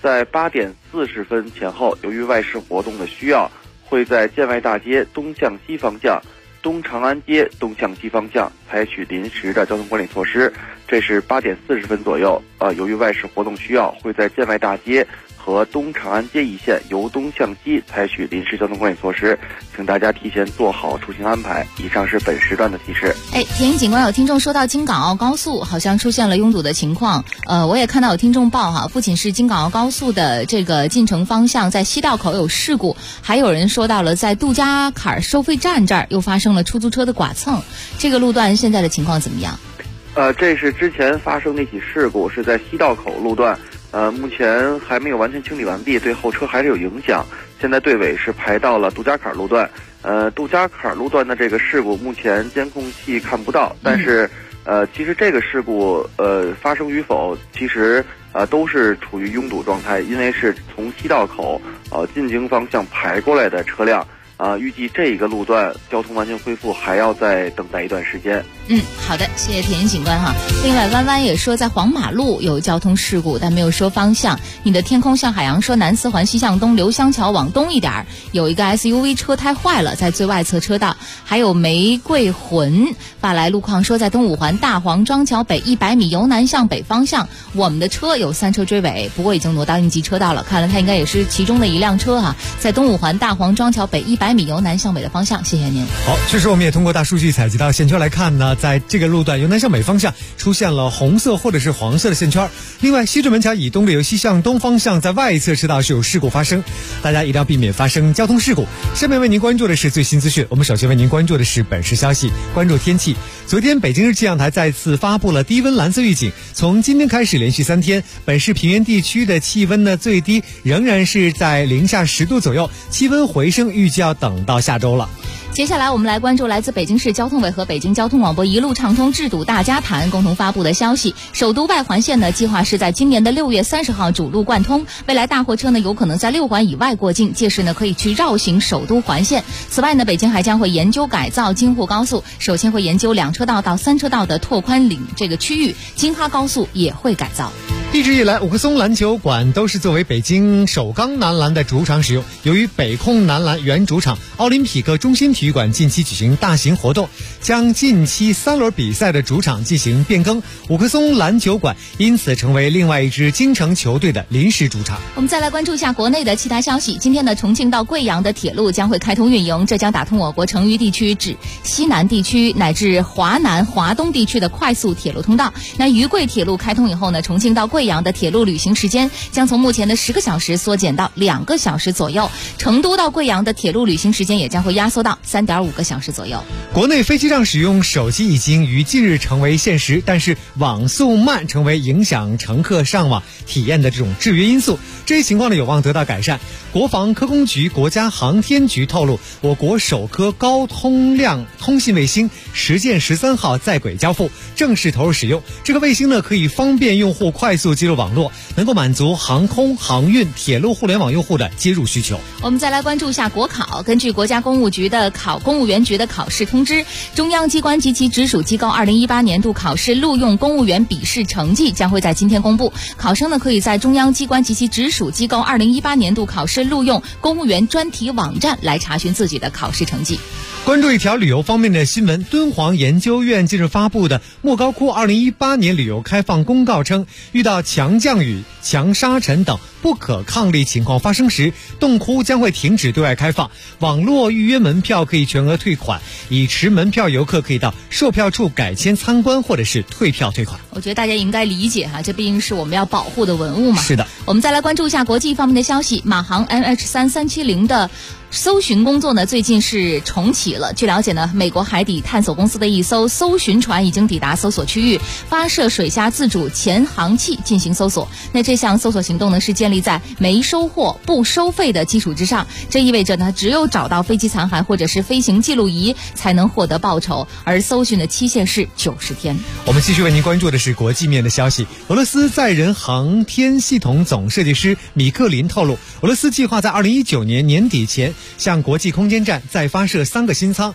在8点40分前后，由于外事活动的需要，会在建外大街东向西方向、东长安街东向西方向采取临时的交通管理措施。这是8点40分左右，由于外事活动需要，会在建外大街和东长安街一线由东向西采取临时交通管理措施，请大家提前做好出行安排。以上是本时段的提示。 田英警官，有听众说到京港澳高速好像出现了拥堵的情况，我也看到有听众报哈，不仅是京港澳高速的这个进城方向在西道口有事故，还有人说到了在杜家坎收费站这儿又发生了出租车的剐蹭，这个路段现在的情况怎么样？ 这是之前发生的一起事故，是在西道口路段。目前还没有完全清理完毕，对后车还是有影响。现在队尾是排到了杜家坎路段。杜家坎路段的这个事故，目前监控器看不到，但是其实这个事故发生与否，其实都是处于拥堵状态，因为是从西道口进京方向排过来的车辆。预计这一个路段交通完全恢复还要再等待一段时间。 好的，谢谢田英警官哈。另外，弯弯也说在黄马路有交通事故，但没有说方向。你的天空向海洋说南四环西向东刘香桥往东一点有一个 SUV 车胎坏了，在最外侧车道。还有玫瑰魂发来路况说，在东五环大黄庄桥北100米由南向北方向，我们的车有3车追尾，不过已经挪到应急车道了。看来它应该也是其中的一辆车哈，在东五环大黄庄桥北100米由南向北的方向。谢谢您。 好，确实我们也通过大数据采集到线圈来看呢，在这个路段由南向北方向出现了红色或者是黄色的线圈。另外，西直门桥以东的由西向东方向在外侧车道是有事故发生，大家一定要避免发生交通事故。下面为您关注的是最新资讯，我们首先为您关注的是本市消息，关注天气。昨天北京日气象台再次发布了低温蓝色预警，从今天开始连续3天，本市平原地区的气温呢最低仍然是在零下10度左右，气温回升预计要等到下周了。 接下来我们来关注来自北京市交通委和北京交通广播一路畅通治堵大家谈共同发布的消息，首都外环线呢计划是在今年的6月30号主路贯通，未来大货车呢有可能在6环以外过境，届时呢可以去绕行首都环线。此外呢，北京还将会研究改造京沪高速，首先会研究2车道到3车道的拓宽领这个区域，京哈高速也会改造。 一直以来，五棵松篮球馆都是作为北京首钢男篮的主场使用。由于北控男篮原主场奥林匹克中心体育馆近期举行大型活动，将近期3轮比赛的主场进行变更，五棵松篮球馆因此成为另外一支京城球队的临时主场。 我们再来关注一下国内的其他消息。今天的重庆到贵阳的铁路将会开通运营，这将打通我国成渝地区至西南地区乃至华南、华东地区的快速铁路通道。那渝贵铁路开通以后呢，重庆到贵阳的铁路旅行时间将从目前的10个小时缩减到2个小时左右，成都到贵阳的铁路旅行时间也将会压缩到3.5个小时左右。 国内飞机上使用手机已经于近日成为现实，但是网速慢成为影响乘客上网体验的这种制约因素，这些情况呢有望得到改善。国防科工局、国家航天局透露，我国首颗高通量通信卫星实践13号在轨交付，正式投入使用。这个卫星呢可以方便用户快速接入网络，能够满足航空、航运、铁路互联网用户的接入需求。 我们再来关注一下国考。根据国家公务员局的考试通知，中央机关及其直属机构2018年度考试录用公务员笔试成绩将会在今天公布。考生呢可以在中央机关及其直属机构2018年度考试录用公务员专题网站来查询自己的考试成绩。 关注一条旅游方面的新闻，敦煌研究院近日发布的莫高窟2018年旅游开放公告称，遇到强降雨、强沙尘等不可抗力情况发生时，洞窟将会停止对外开放，网络预约门票可以全额退款，已持门票游客可以到售票处改签参观或者是退票退款。 我觉得大家应该理解哈，这毕竟是我们要保护的文物嘛。 是的。 我们再来关注一下国际方面的消息，马航 MH370的搜寻工作呢最近是重启了。据了解呢，美国海底探索公司的一艘搜寻船已经抵达搜索区域，发射水下自主潜航器进行搜索。那这项搜索行动呢是建立在没收获不收费的基础之上，这意味着呢只有找到飞机残骸或者是飞行记录仪才能获得报酬，而搜寻的期限是90天。 我们继续为您关注的是国际面的消息。俄罗斯载人航天系统总设计师米克林透露，俄罗斯计划在2019年年底前向国际空间站再发射3个新舱，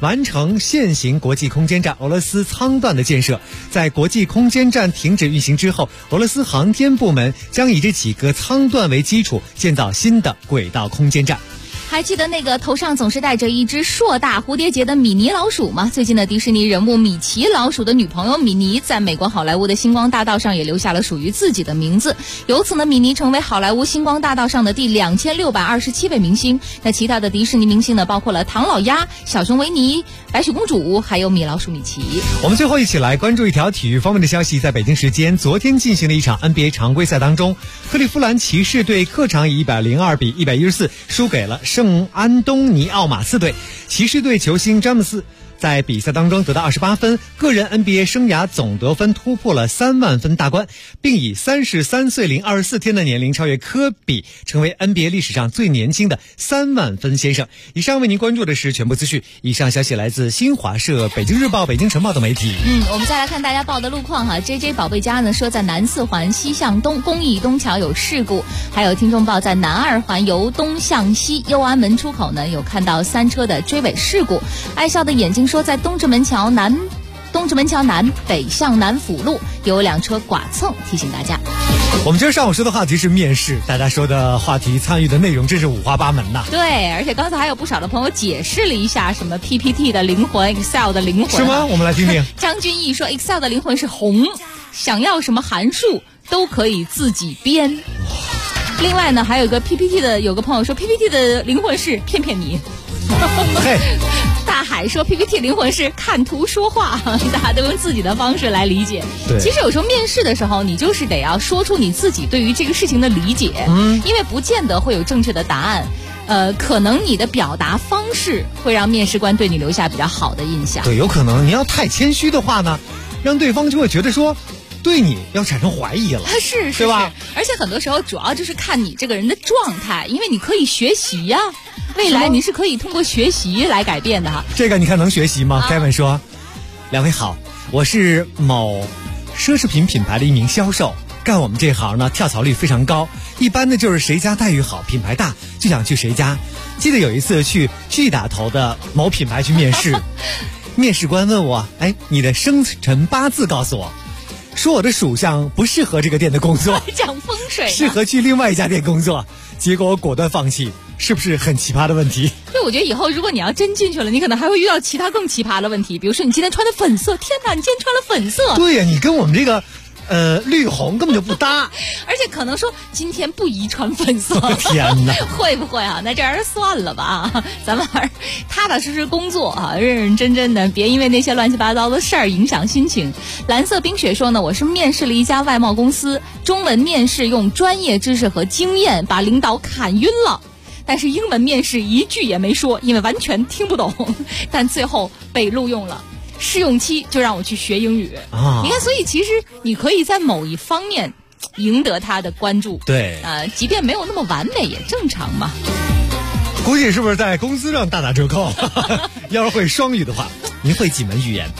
完成现行国际空间站俄罗斯舱段的建设。在国际空间站停止运行之后，俄罗斯航天部门将以这几个舱段为基础建造新的轨道空间站。 还记得那个头上总是戴着一只硕大蝴蝶结的米妮老鼠吗？最近的迪士尼人物米奇老鼠的女朋友米妮在美国好莱坞的星光大道上也留下了属于自己的名字，由此呢，米妮成为好莱坞星光大道上的第2627位明星。那其他的迪士尼明星呢，包括了唐老鸭、小熊维尼、白雪公主，还有米老鼠米奇。 我们最后一起来关注一条体育方面的消息。在北京时间昨天进行的一场 NBA 常规赛当中，克利夫兰骑士队客场以102比114输给了圣安东尼奥马刺队。骑士队球星詹姆斯在比赛当中得到28分，个人 NBA 生涯总得分突破了3万分大关，并以33岁零24天的年龄超越科比，成为 NBA 历史上最年轻的3万分先生。以上为您关注的是全部资讯，以上消息来自新华社、北京日报、北京晨报等媒体。 我们再来看大家报的路况哈。JJ 宝贝家呢说，在南四环西向东公益东桥有事故，还有听众报在南二环由东向西右安门出口呢有看到3车的追尾事故。爱笑的眼睛说，在东直门桥南北向南辅路有2车剐蹭，提醒大家。 我们今儿上午说的话题是面试，大家说的话题参与的内容真是五花八门呐。 对，而且刚才还有不少的朋友解释了一下什么 PPT 的灵魂 Excel 的灵魂是吗？我们来听听。 张君毅说 Excel 的灵魂是红，想要什么函数都可以自己编。另外呢，还有个 PPT 的，有个朋友说 PPT 的灵魂是骗骗你。大海说 PPT 灵魂是看图说话，大家都用自己的方式来理解。 对， 其实有时候面试的时候，你就是得要说出你自己对于这个事情的理解，因为不见得会有正确的答案。可能你的表达方式会让面试官对你留下比较好的印象。 对，有可能你要太谦虚的话呢，让对方就会觉得说对你要产生怀疑了， 是对吧？ 而且很多时候主要就是看你这个人的状态，因为你可以学习呀，未来你是可以通过学习来改变的哈。 这个你看能学习吗？Kevin 说，2位好，我是某奢侈品品牌的一名销售，干我们这行呢跳槽率非常高，一般的就是谁家待遇好，品牌大就想去谁家。记得有一次去巨大头的某品牌去面试，面试官问我，你的生辰八字告诉我，说我的属相不适合这个店的工作， 讲风水适合去另外一家店工作，结果我果断放弃。是不是很奇葩的问题？ 对，我觉得以后如果你要真进去了，你可能还会遇到其他更奇葩的问题，比如说你今天穿的粉色，天哪，你今天穿了粉色。 对呀，你跟我们这个绿红根本就不搭， 而且可能说今天不宜穿粉色。 天哪， 会不会啊？那这样算了吧，咱们还是踏踏实实工作啊，认认真真的，别因为那些乱七八糟的事儿影响心情。蓝色冰雪说呢，我是面试了一家外贸公司，中文面试用专业知识和经验把领导砍晕了。但是英文面试一句也没说，因为完全听不懂，但最后被录用了。试用期就让我去学英语啊！你看，所以其实你可以在某一方面赢得他的关注。 对， 即便没有那么完美也正常嘛。 估计是不是在工资上大打折扣？要是会双语的话，您会几门语言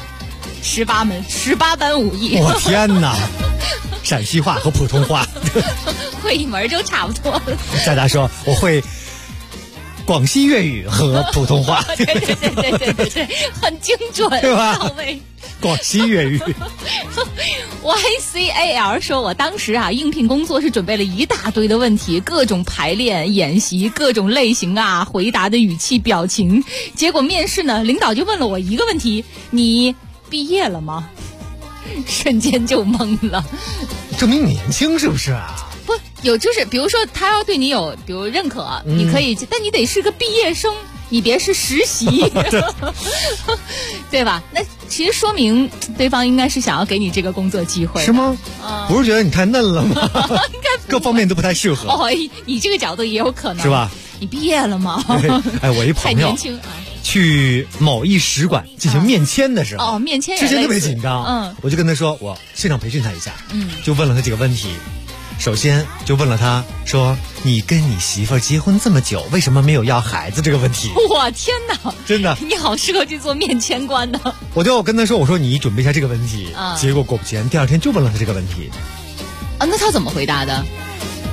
？18般武艺。我天哪！陕西话和普通话会一门就差不多了。 大家说我会广西粤语和普通话。 对，很精准， 对吧？ 到位。 广西粤语。 YCAL 说，我当时应聘工作是准备了一大堆的问题，各种排练演习，各种类型回答的语气表情，结果面试呢，领导就问了我一个问题：你毕业了吗？瞬间就懵了。 证明年轻是不是啊？ 不，有就是比如说他要对你有比如认可，你可以，但你得是个毕业生，你别是实习。对吧？那其实说明对方应该是想要给你这个工作机会。 是吗？不是觉得你太嫩了吗？各方面都不太适合。 你这个角度也有可能。 是吧？ 你毕业了吗？ 我一朋友太年轻去某一使馆进行面签的时候， 面签之前特别紧张，我就跟他说，我现场培训他一下，就问了他几个问题。首先就问了他说，你跟你媳妇儿结婚这么久，为什么没有要孩子这个问题？ 我天哪， 真的， 你好适合去做面签官的。 我就跟他说，我说你准备一下这个问题，结果果不其然，第二天就问了他这个问题。 那他怎么回答的？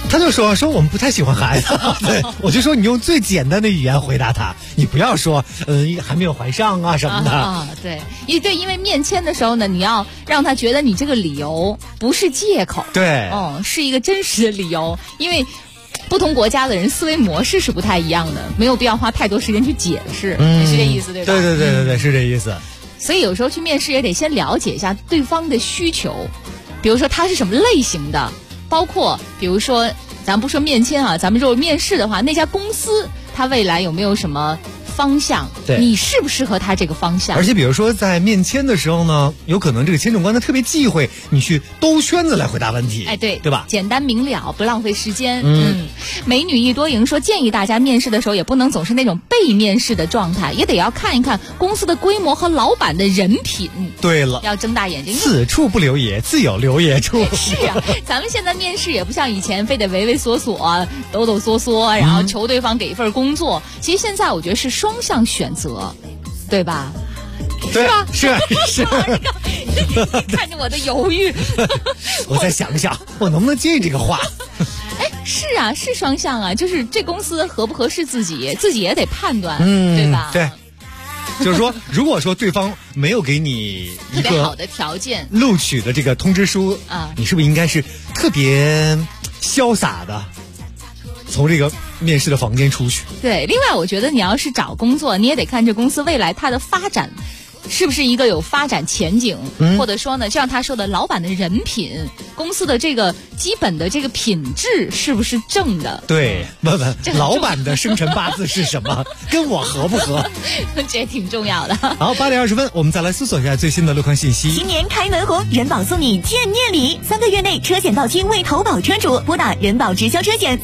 他就说我们不太喜欢孩子，对，我就说你用最简单的语言回答他，你不要说还没有怀上啊什么的。 对，因为面签的时候呢，你要让他觉得你这个理由不是借口， 对， 是一个真实的理由，因为不同国家的人思维模式是不太一样的，没有必要花太多时间去解释，是这意思对吧？ 对，是这意思。 所以有时候去面试也得先了解一下对方的需求，比如说他是什么类型的，包括比如说咱不说面签啊，咱们如果面试的话，那家公司他未来有没有什么方向， 对， 你适不适合他这个方向？ 而且比如说在面签的时候呢，有可能这个签证官他特别忌讳你去兜圈子来回答问题， 对吧？ 简单明了，不浪费时间。美女一多赢说，建议大家面试的时候也不能总是那种被面试的状态，也得要看一看公司的规模和老板的人品。 对了， 要睁大眼睛。 此处不留爷，自有留爷处。 是啊，咱们现在面试也不像以前非得畏畏缩缩、抖抖嗦嗦，然后求对方给一份工作。其实现在我觉得是双向选择，对吧？ 对吧？ 是。 看着我的犹豫， 我再想想，我能不能接这个话？ 是啊，是双向啊，就是这公司合不合适自己也得判断，对吧？ 对，就是说，如果说对方没有给你一个特别好的条件录取的这个通知书啊， 你是不是应该是特别潇洒的从这个面试的房间出去？ 对，另外我觉得你要是找工作，你也得看这公司未来它的发展是不是一个有发展前景，或者说呢，就像他说的，老板的人品，公司的这个基本的这个品质是不是正的？ 对，问问老板的生辰八字是什么，跟我合不合？ 这挺重要的。 好，8点20分，我们再来搜索一下最新的路况信息。 新年开门红，人保送你见面礼，3个月内车险到期未投保车主，拨打人保直销车险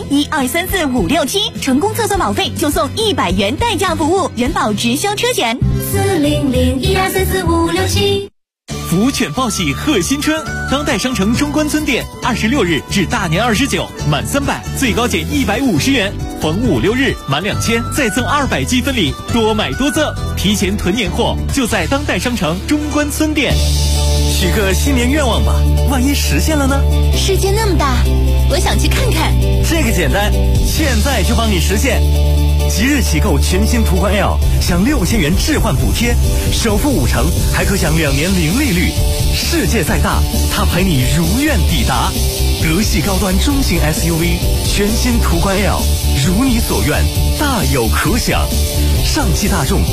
400-1234-567，成功测算保费就送100元代驾服务。人保直销车险 400-1234-567。 福犬报喜贺新春，当代商城中关村店26日至大年29，满300最高减150元，逢5、6日满2000再赠200积分礼，多买多赠，提前囤年货就在当代商城中关村店。 许个新年愿望吧，万一实现了呢？ 世界那么大，我想去看看。 这个简单，现在就帮你实现。即日起购全新途观 L， 享6000元置换补贴，首付5成，还可享2年零利率。世界再大，它陪你如愿抵达。德系高端中型 SUV， 全新途观 L， 如你所愿，大有可享。上汽大众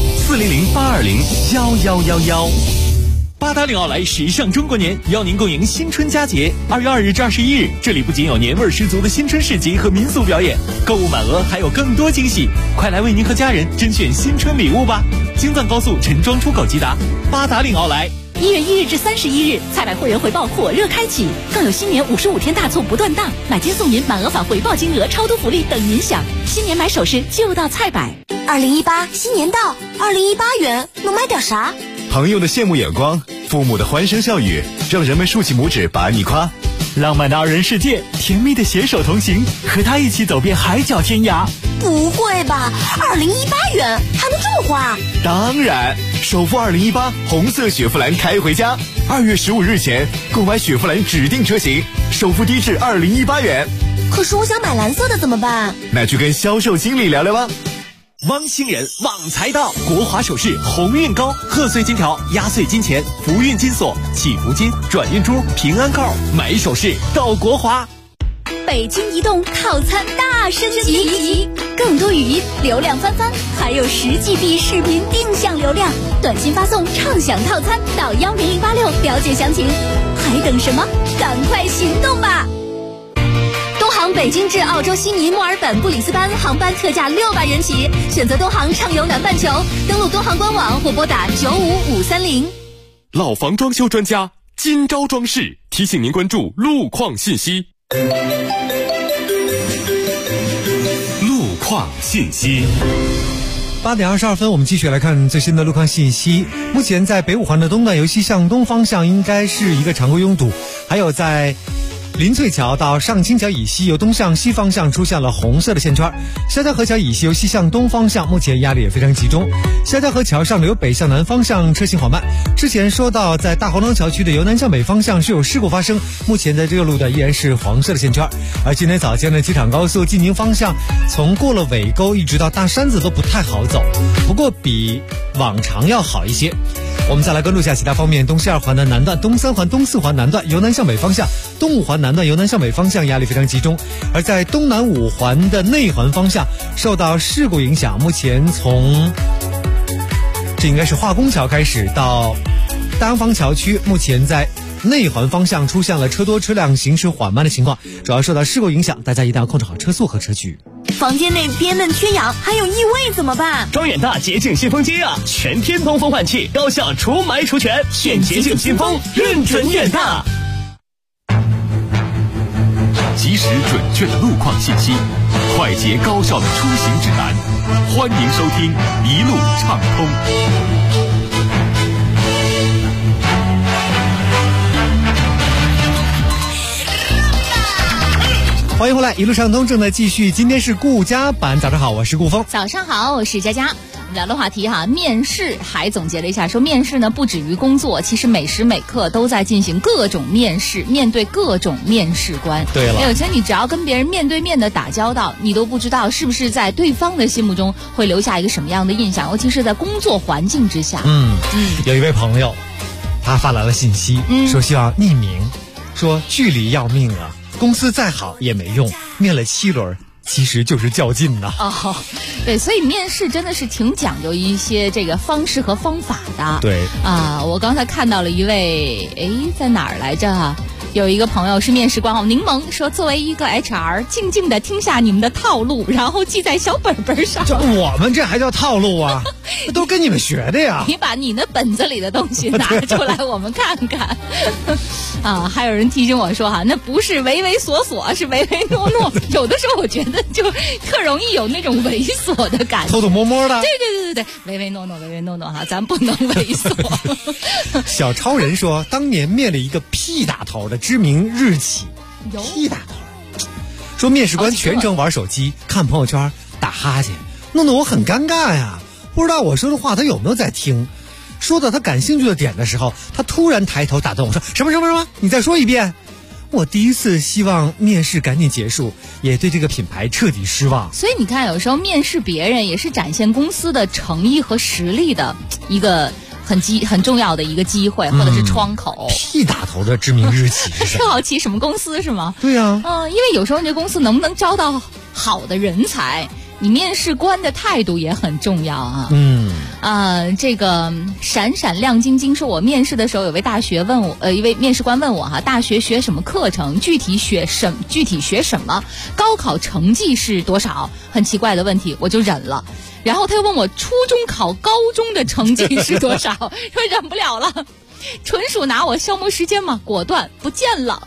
400-820-1111。 八达岭奥莱时尚中国年邀您共迎新春佳节，2月2日至21日，这里不仅有年味十足的新春市集和民俗表演，购物满额还有更多惊喜，快来为您和家人甄选新春礼物吧！京藏高速陈庄出口即达，八达岭奥莱。 1月1日至31日，菜百会员回报火热开启，更有新年55天大促不断档，买金送银，满额返回报金额超多福利等您享。新年买首饰就到菜百。 2018新年到，2018元能买点啥？ 朋友的羡慕眼光，父母的欢声笑语，让人们竖起拇指把你夸。 浪漫的2人世界，甜蜜的携手同行，和他一起走遍海角天涯。 不会吧，2018元还能这么花？ 当然，首付2018红色雪佛兰开回家，2月15日前购买雪佛兰指定车型，首付低至2018元。 可是我想买蓝色的怎么办？ 那就跟销售经理聊聊吧。 汪星人旺财到，国华首饰鸿运高，贺岁金条、压岁金钱、福运金锁、祈福金、转运珠、平安扣，买首饰到国华。 北京移动套餐大升级，更多语音流量翻番，还有10GB 视频定向流量，短信发送畅享套餐到10086了解详情。还等什么？赶快行动吧！东航北京至澳洲悉尼、墨尔本、布里斯班航班特价600元起，选择东航畅游南半球，登录东航官网或拨打95530。 老房装修专家金招装饰提醒您关注路况信息。 路况信息。 8点22分，我们继续来看最新的路况信息。目前在北五环的东段，由西向东方向应该是一个常规拥堵，还有在林翠桥到上清桥以西由东向西方向出现了红色的线圈，肖家河桥以西由西向东方向目前压力也非常集中，肖家河桥上流北向南方向车行缓慢。之前说到在大红廊桥区的由南向北方向是有事故发生，目前在这个路段依然是黄色的线圈。而今天早间的机场高速进京方向从过了尾沟一直到大山子都不太好走，不过比往常要好一些。我们再来关注一下其他方面，东西2环的南段、东3环、东4环南段由南向北方向，东5环南段由南向北方向压力非常集中。而在东南5环的内环方向受到事故影响，目前从这应该是化工桥开始到大洋坊桥区，目前在内环方向出现了车多车辆行驶缓慢的情况，主要受到事故影响，大家一定要控制好车速和车距。 房间内憋闷缺氧还有异味怎么办？ 装远大洁净新风机啊，全天通风换气，高效除霾除醛，选洁净新风，认准远大。 及时准确的路况信息，快捷高效的出行指南，欢迎收听一路畅通。 欢迎回来，一路畅通正在继续。今天是顾家版，早上好，我是顾峰。 早上好，我是佳佳。我们聊的话题哈，面试还总结了一下，说面试呢不止于工作，其实每时每刻都在进行各种面试，面对各种面试官。 对了， 有些你只要跟别人面对面的打交道，你都不知道是不是在对方的心目中会留下一个什么样的印象，尤其是在工作环境之下。 有一位朋友，他发来了信息，说希望匿名，说距离要命啊。公司再好也没用，面了7轮，其实就是较劲呐。 对，所以面试真的是挺讲究一些这个方式和方法的。 对我刚才看到了一位，在哪儿来着？有一个朋友是面试官柠檬说，作为一个 HR， 静静的听下你们的套路，然后记在小本本上。 我们这还叫套路啊？这都跟你们学的呀。 你把你的本子里的东西拿出来，我们看看。还有人提醒我说那不是唯唯琐琐，是唯唯诺诺。有的时候我觉得就特容易有那种猥琐的感觉， 偷偷摸摸的。 对，唯唯诺诺，唯唯诺诺哈，咱不能猥琐。 小超人说，当年面了一个 P 打头的知名日企，P 打头，说面试官全程玩手机，看朋友圈，打哈欠，弄得我很尴尬呀。不知道我说的话他有没有在听。说到他感兴趣的点的时候，他突然抬头打断我说，什么？你再说一遍。我第一次希望面试赶紧结束，也对这个品牌彻底失望。 所以你看，有时候面试别人也是展现公司的诚意和实力的一个很重要的一个机会，或者是窗口。 P 打头的知名日企是特好奇什么公司是吗？ 对呀。 因为有时候你这公司能不能招到好的人才，你面试官的态度也很重要啊。这个闪闪亮晶晶说，我面试的时候有位一位面试官问我大学学什么课程，具体学什么，高考成绩是多少，很奇怪的问题，我就忍了。然后他又问我初中考高中的成绩是多少，说忍不了了，纯属拿我消磨时间嘛，果断不见了。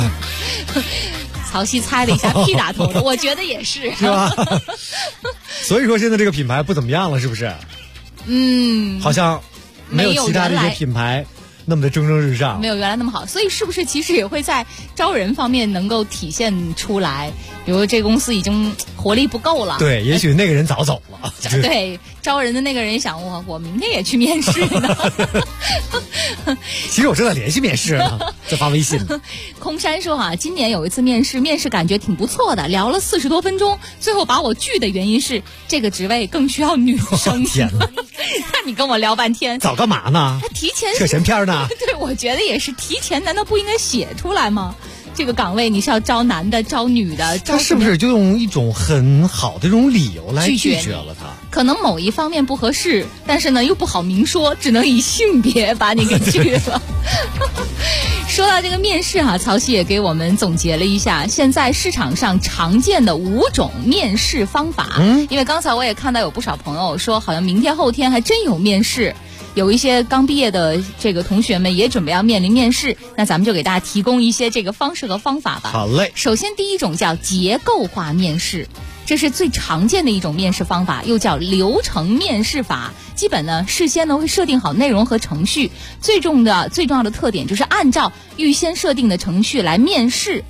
曹曦猜了一下 P 打头的，我觉得也是， 是吧？所以说现在这个品牌不怎么样了，是不是？好像没有其他的一些品牌那么的蒸蒸日上， 没有原来那么好。所以是不是其实也会在招人方面能够体现出来？比如这个公司已经活力不够了， 对，也许那个人早走了。 对，招人的那个人想，我明天也去面试呢。 其实我正在连续面试呢，在发微信。 空山说今年有一次面试感觉挺不错的，聊了40多分钟，最后把我拒的原因是这个职位更需要女生。 天哪！ 那你跟我聊半天， 早干嘛呢？ 他提前扯神片呢？ 对，我觉得也是提前，难道不应该写出来吗？这个岗位你是要招男的招女的， 他是不是就用一种很好的这种理由来拒绝了他？ 可能某一方面不合适，但是呢又不好明说，只能以性别把你给拒了。说到这个面试曹曦也给我们总结了一下现在市场上常见的5种面试方法。因为刚才我也看到有不少朋友说，好像明天后天还真有面试。有一些刚毕业的这个同学们也准备要面临面试，那咱们就给大家提供一些这个方式和方法吧。 好嘞。 首先第一种叫结构化面试，这是最常见的一种面试方法，又叫流程面试法。基本呢事先呢会设定好内容和程序，最重要的特点就是按照预先设定的程序来面试。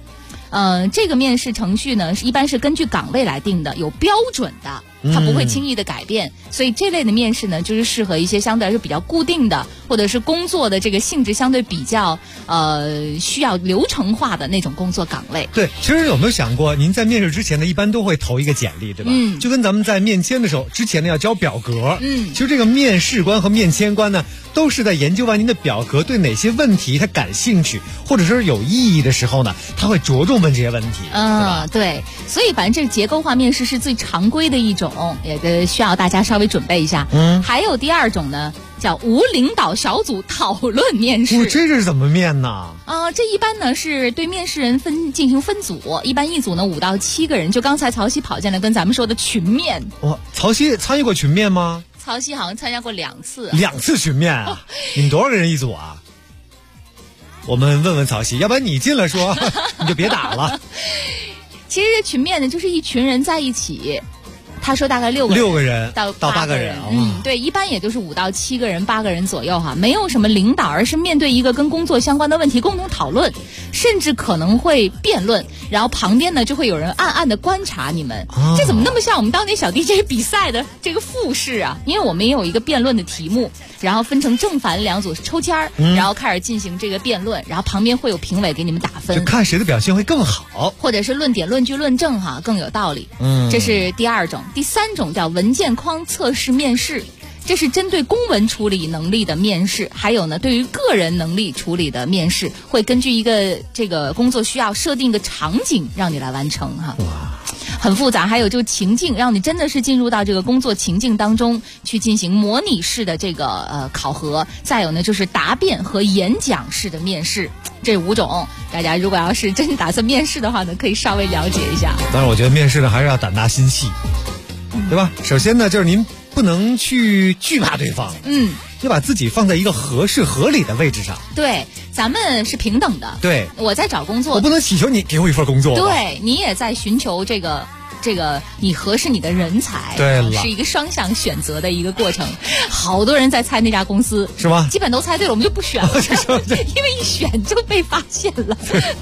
这个面试程序呢，一般是根据岗位来定的，有标准的，它不会轻易的改变。所以这类的面试呢，就是适合一些相对来说比较固定的，或者是工作的这个性质相对比较需要流程化的那种工作岗位。 对，其实有没有想过，您在面试之前呢，一般都会投一个简历，对吧？就跟咱们在面签的时候，之前呢要交表格。其实这个面试官和面签官呢，都是在研究完您的表格对哪些问题他感兴趣，或者是有意义的时候呢，他会着重问这些问题。 对，所以反正这个结构化面试是最常规的一种，也需要大家稍微准备一下。还有第二种呢，叫无领导小组讨论面试。 这是怎么面呢？ 这一般呢是对面试人进行分组，一般一组呢5到7个人。就刚才曹曦跑进来跟咱们说的群面。 曹曦参与过群面吗？ 曹曦好像参加过2次。 2次群面啊？你们多少个人一组啊？我们问问曹曦，要不然你进来说，你就别打了。 其实这群面呢，就是一群人在一起。他说大概6个人到8个人。对，一般也就是5到7个人、8个人左右哈，没有什么领导，而是面对一个跟工作相关的问题共同讨论，甚至可能会辩论，然后旁边呢就会有人暗暗的观察你们。这怎么那么像我们当年小 DJ 比赛的这个复试啊？因为我们也有一个辩论的题目，然后分成正反2组抽签，然后开始进行这个辩论，然后旁边会有评委给你们打分， 就看谁的表现会更好， 或者是论点、论据、论证哈更有道理。这是第2种。第3种叫文件框测试面试，这是针对公文处理能力的面试，还有呢对于个人能力处理的面试，会根据一个这个工作需要设定一个场景让你来完成哈。很复杂。还有就情境，让你真的是进入到这个工作情境当中去进行模拟式的这个考核。再有呢就是答辩和演讲式的面试。这5种，大家如果要是真打算面试的话呢，可以稍微了解一下。 当然我觉得面试呢还是要胆大心细，对吧？首先呢就是您不能去惧怕对方，要把自己放在一个合适合理的位置上。 对，咱们是平等的。 对， 我在找工作， 我不能祈求你给我一份工作。 对，你也在寻求这个你合适你的人才。 对了， 是一个双向选择的一个过程。好多人在猜那家公司， 是吗？ 基本都猜对了，我们就不选了，因为一选就被发现了。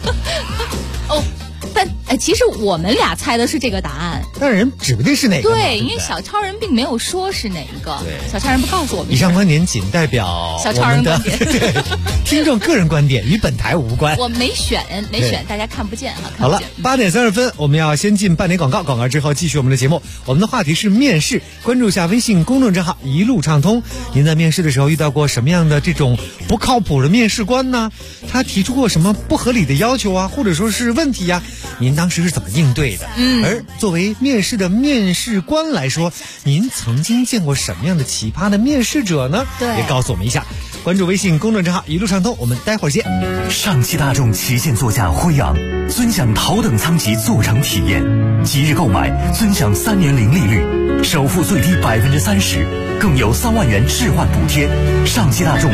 但其实我们俩猜的是这个答案， 但人指不定是哪个。 对，因为小超人并没有说是哪一个，小超人不告诉我们。 以上观点仅代表小超人观点， 对，听众个人观点与本台无关。 我没选，大家看不见哈。 好了，8点30分，我们要先进半点广告，广告之后继续我们的节目。我们的话题是面试，关注一下微信公众账号一路畅通。您在面试的时候遇到过什么样的这种不靠谱的面试官呢？他提出过什么不合理的要求啊，或者说是问题啊？您当时是怎么应对的？而作为面试的面试官来说，您曾经见过什么样的奇葩的面试者呢？ 对， 也告诉我们一下。关注微信公众账号一路畅通，我们待会儿见。 上汽大众旗舰座驾辉昂，尊享头等舱级座乘体验，即日购买尊享3年零利率，首付最低30%，更有3万元置换补贴。上汽大众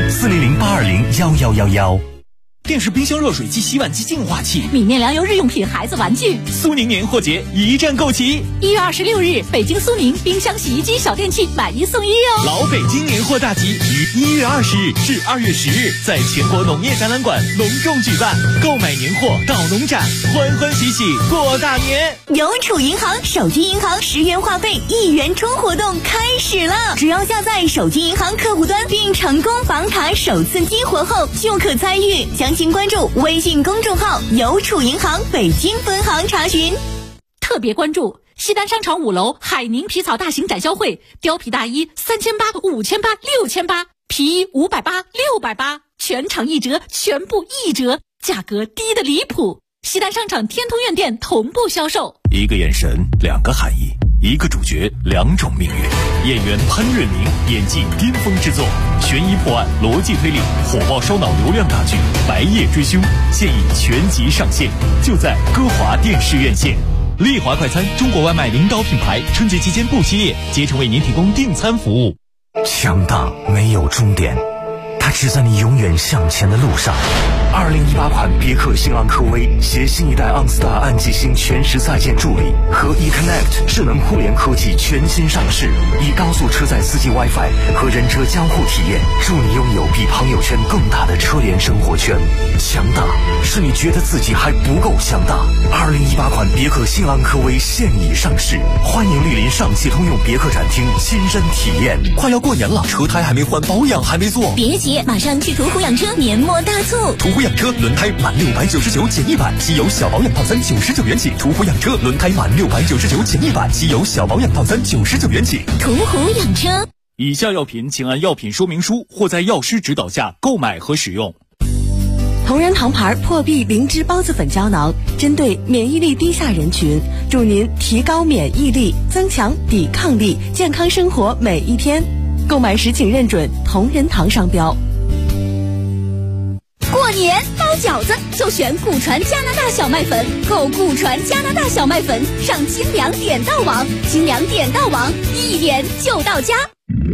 400-820-1111。 电视、冰箱、热水机、洗碗机、净化器、 米面粮油日用品、孩子玩具。 苏宁年货节一站购齐。 1月26日，北京苏宁冰箱、洗衣机、小电器买1送1哦。 老北京年货大集于1月20日至2月10日，在全国农业展览馆隆重举办。购买年货到农展，欢欢喜喜过大年。 邮储银行手机银行10元话费1元充活动开始了，只要下载手机银行客户端并成功绑卡首次激活后，就可参与。详情关注微信公众号邮储银行北京分行查询。特别关注西单商场5楼海宁皮草大型展销会，貂皮大衣3800、5800、6800，皮衣580、680，全场1折，全部1折，价格低得离谱。西单商场天通苑店同步销售。 一个眼神，2个含义，一个主角2种命运。演员潘粤明演技巅峰之作，悬疑破案、逻辑推理，火爆烧脑流量大剧《白夜追凶》现已全集上线，就在歌华电视院线。丽华快餐，中国外卖领导品牌，春节期间不歇业，竭诚为您提供订餐服务。 强大没有终点， 它只在你永远向前的路上。2018款别克新昂科威携新一代昂斯达暗记星全时在线助理和 eConnect 智能互联科技全新上市，以高速车载4G WiFi 和人车交互体验，助你拥有比朋友圈更大的车联生活圈。强大是你觉得自己还不够强大。2018款别克新昂科威现已上市，欢迎莅临上汽通用别克展厅亲身体验。 快要过年了，车胎还没换，保养还没做， 别急，马上去途虎养车年末大促。 途虎养车轮胎满699减100，机油小保养套餐99元起。途虎养车轮胎满699减100，机油小保养套餐99元起。 途虎养车。 以下药品请按药品说明书或在药师指导下购买和使用。 同仁堂牌破壁灵芝孢子粉胶囊，针对免疫力低下人群，助您提高免疫力，增强抵抗力，健康生活每一天。购买时请认准同仁堂商标。 过年包饺子就选古传加拿大小麦粉，购古传加拿大小麦粉上精粮点到网，精粮点到网，一点就到家。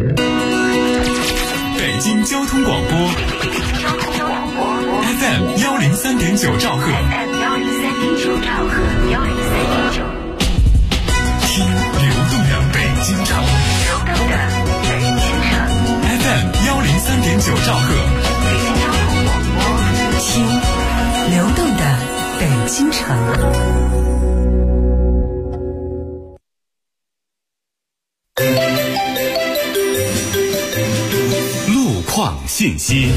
北京交通广播 FM 103.9兆赫，听流动的北京城，FM 103.9兆赫， 听流动的北京城。 路况信息。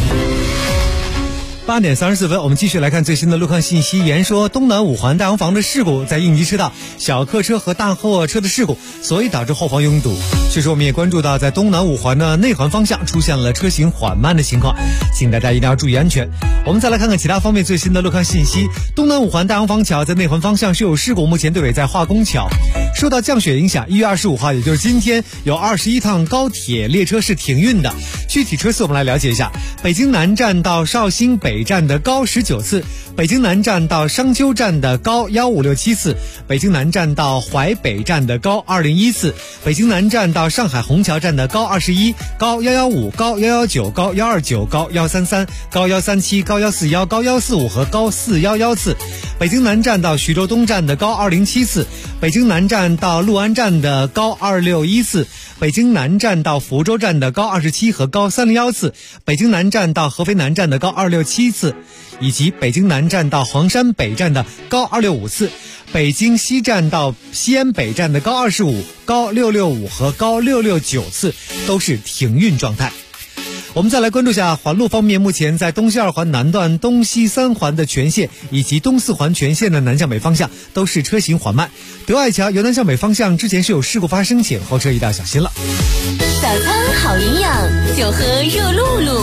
8点34分，我们继续来看最新的路况信息。言说东南五环大洋房的事故，在应急车道小客车和大货车的事故，所以导致后方拥堵。所以说我们也关注到，在东南五环的内环方向出现了车行缓慢的情况，请大家一定要注意安全。我们再来看看其他方面最新的路况信息。东南五环大洋房桥在内环方向是有事故，目前队尾在化工桥。受到降雪影响，1月25号，也就是今天，有21趟高铁列车是停运的。具体车次我们来了解一下：北京南站到绍兴北站的高19次，北京南站到商丘站的高1567次，北京南站到淮北站的高201次，北京南站到上海虹桥站的高21、高115、高119、高129、高133、高137、高141、高145和高411次，北京南站到徐州东站的高207次，北京南站到六安站的高261次，北京南站到福州站的高27和高301次，北京南站到合肥南站的高267次，以及北京南站到黄山北站的高265次，北京西站到西安北站的高25、高665和高669次都是停运状态。我们再来关注一下环路方面，目前在东西二环南段、东西三环的全线以及东四环全线的南向北方向都是车行缓慢。德爱桥由南向北方向之前是有事故发生，请后车一定要小心了。 早餐好营养，就喝热露露。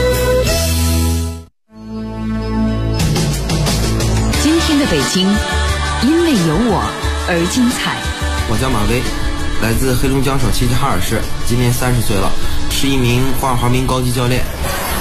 今天的北京，因为有我而精彩。 我叫马威，来自黑龙江省齐齐哈尔市，今年30岁了，是一名花样滑冰高级教练。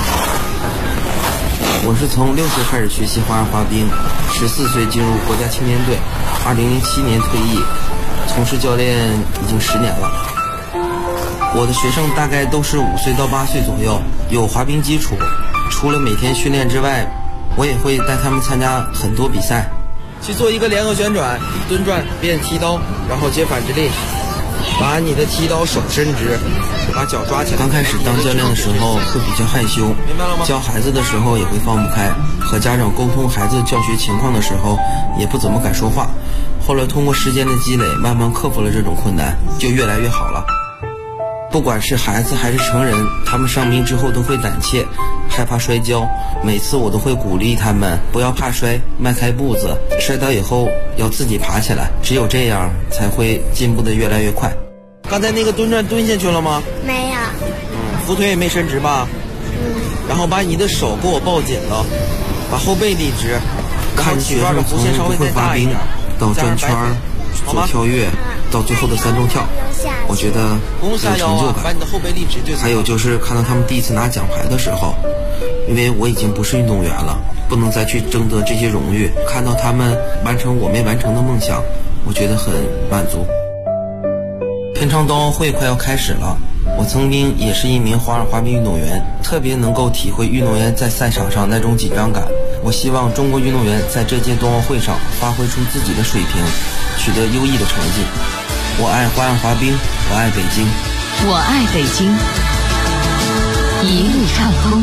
我是从6岁开始学习花样滑冰，14岁进入国家青年队，2007年退役，从事教练已经10年了。我的学生大概都是5岁到8岁左右，有滑冰基础。除了每天训练之外，我也会带他们参加很多比赛，去做一个联合旋转、蹲转变踢刀，然后接反直立，把你的踢刀手伸直，把脚抓起来。刚开始当教练的时候会比较害羞，教孩子的时候也会放不开，和家长沟通孩子教学情况的时候也不怎么敢说话。后来通过时间的积累，慢慢克服了这种困难，就越来越好了。不管是孩子还是成人，他们上冰之后都会胆怯，害怕摔跤。每次我都会鼓励他们不要怕摔，迈开步子，摔倒以后要自己爬起来，只有这样才会进步的越来越快。刚才那个蹲转蹲下去了吗？ 没有。 扶腿也没伸直吧？然后把你的手给我抱紧了，把后背立直，看学生从不会滑冰到转圈做跳跃，到最后的3中跳，我觉得有成就感。还有就是看到他们第一次拿奖牌的时候，因为我已经不是运动员了，不能再去争得这些荣誉，看到他们完成我没完成的梦想，我觉得很满足。 平昌冬奥会快要开始了，我曾经也是一名花样滑冰运动员，特别能够体会运动员在赛场上那种紧张感。我希望中国运动员在这届冬奥会上发挥出自己的水平，取得优异的成绩。我爱花样滑冰，我爱北京， 我爱北京，一路畅通。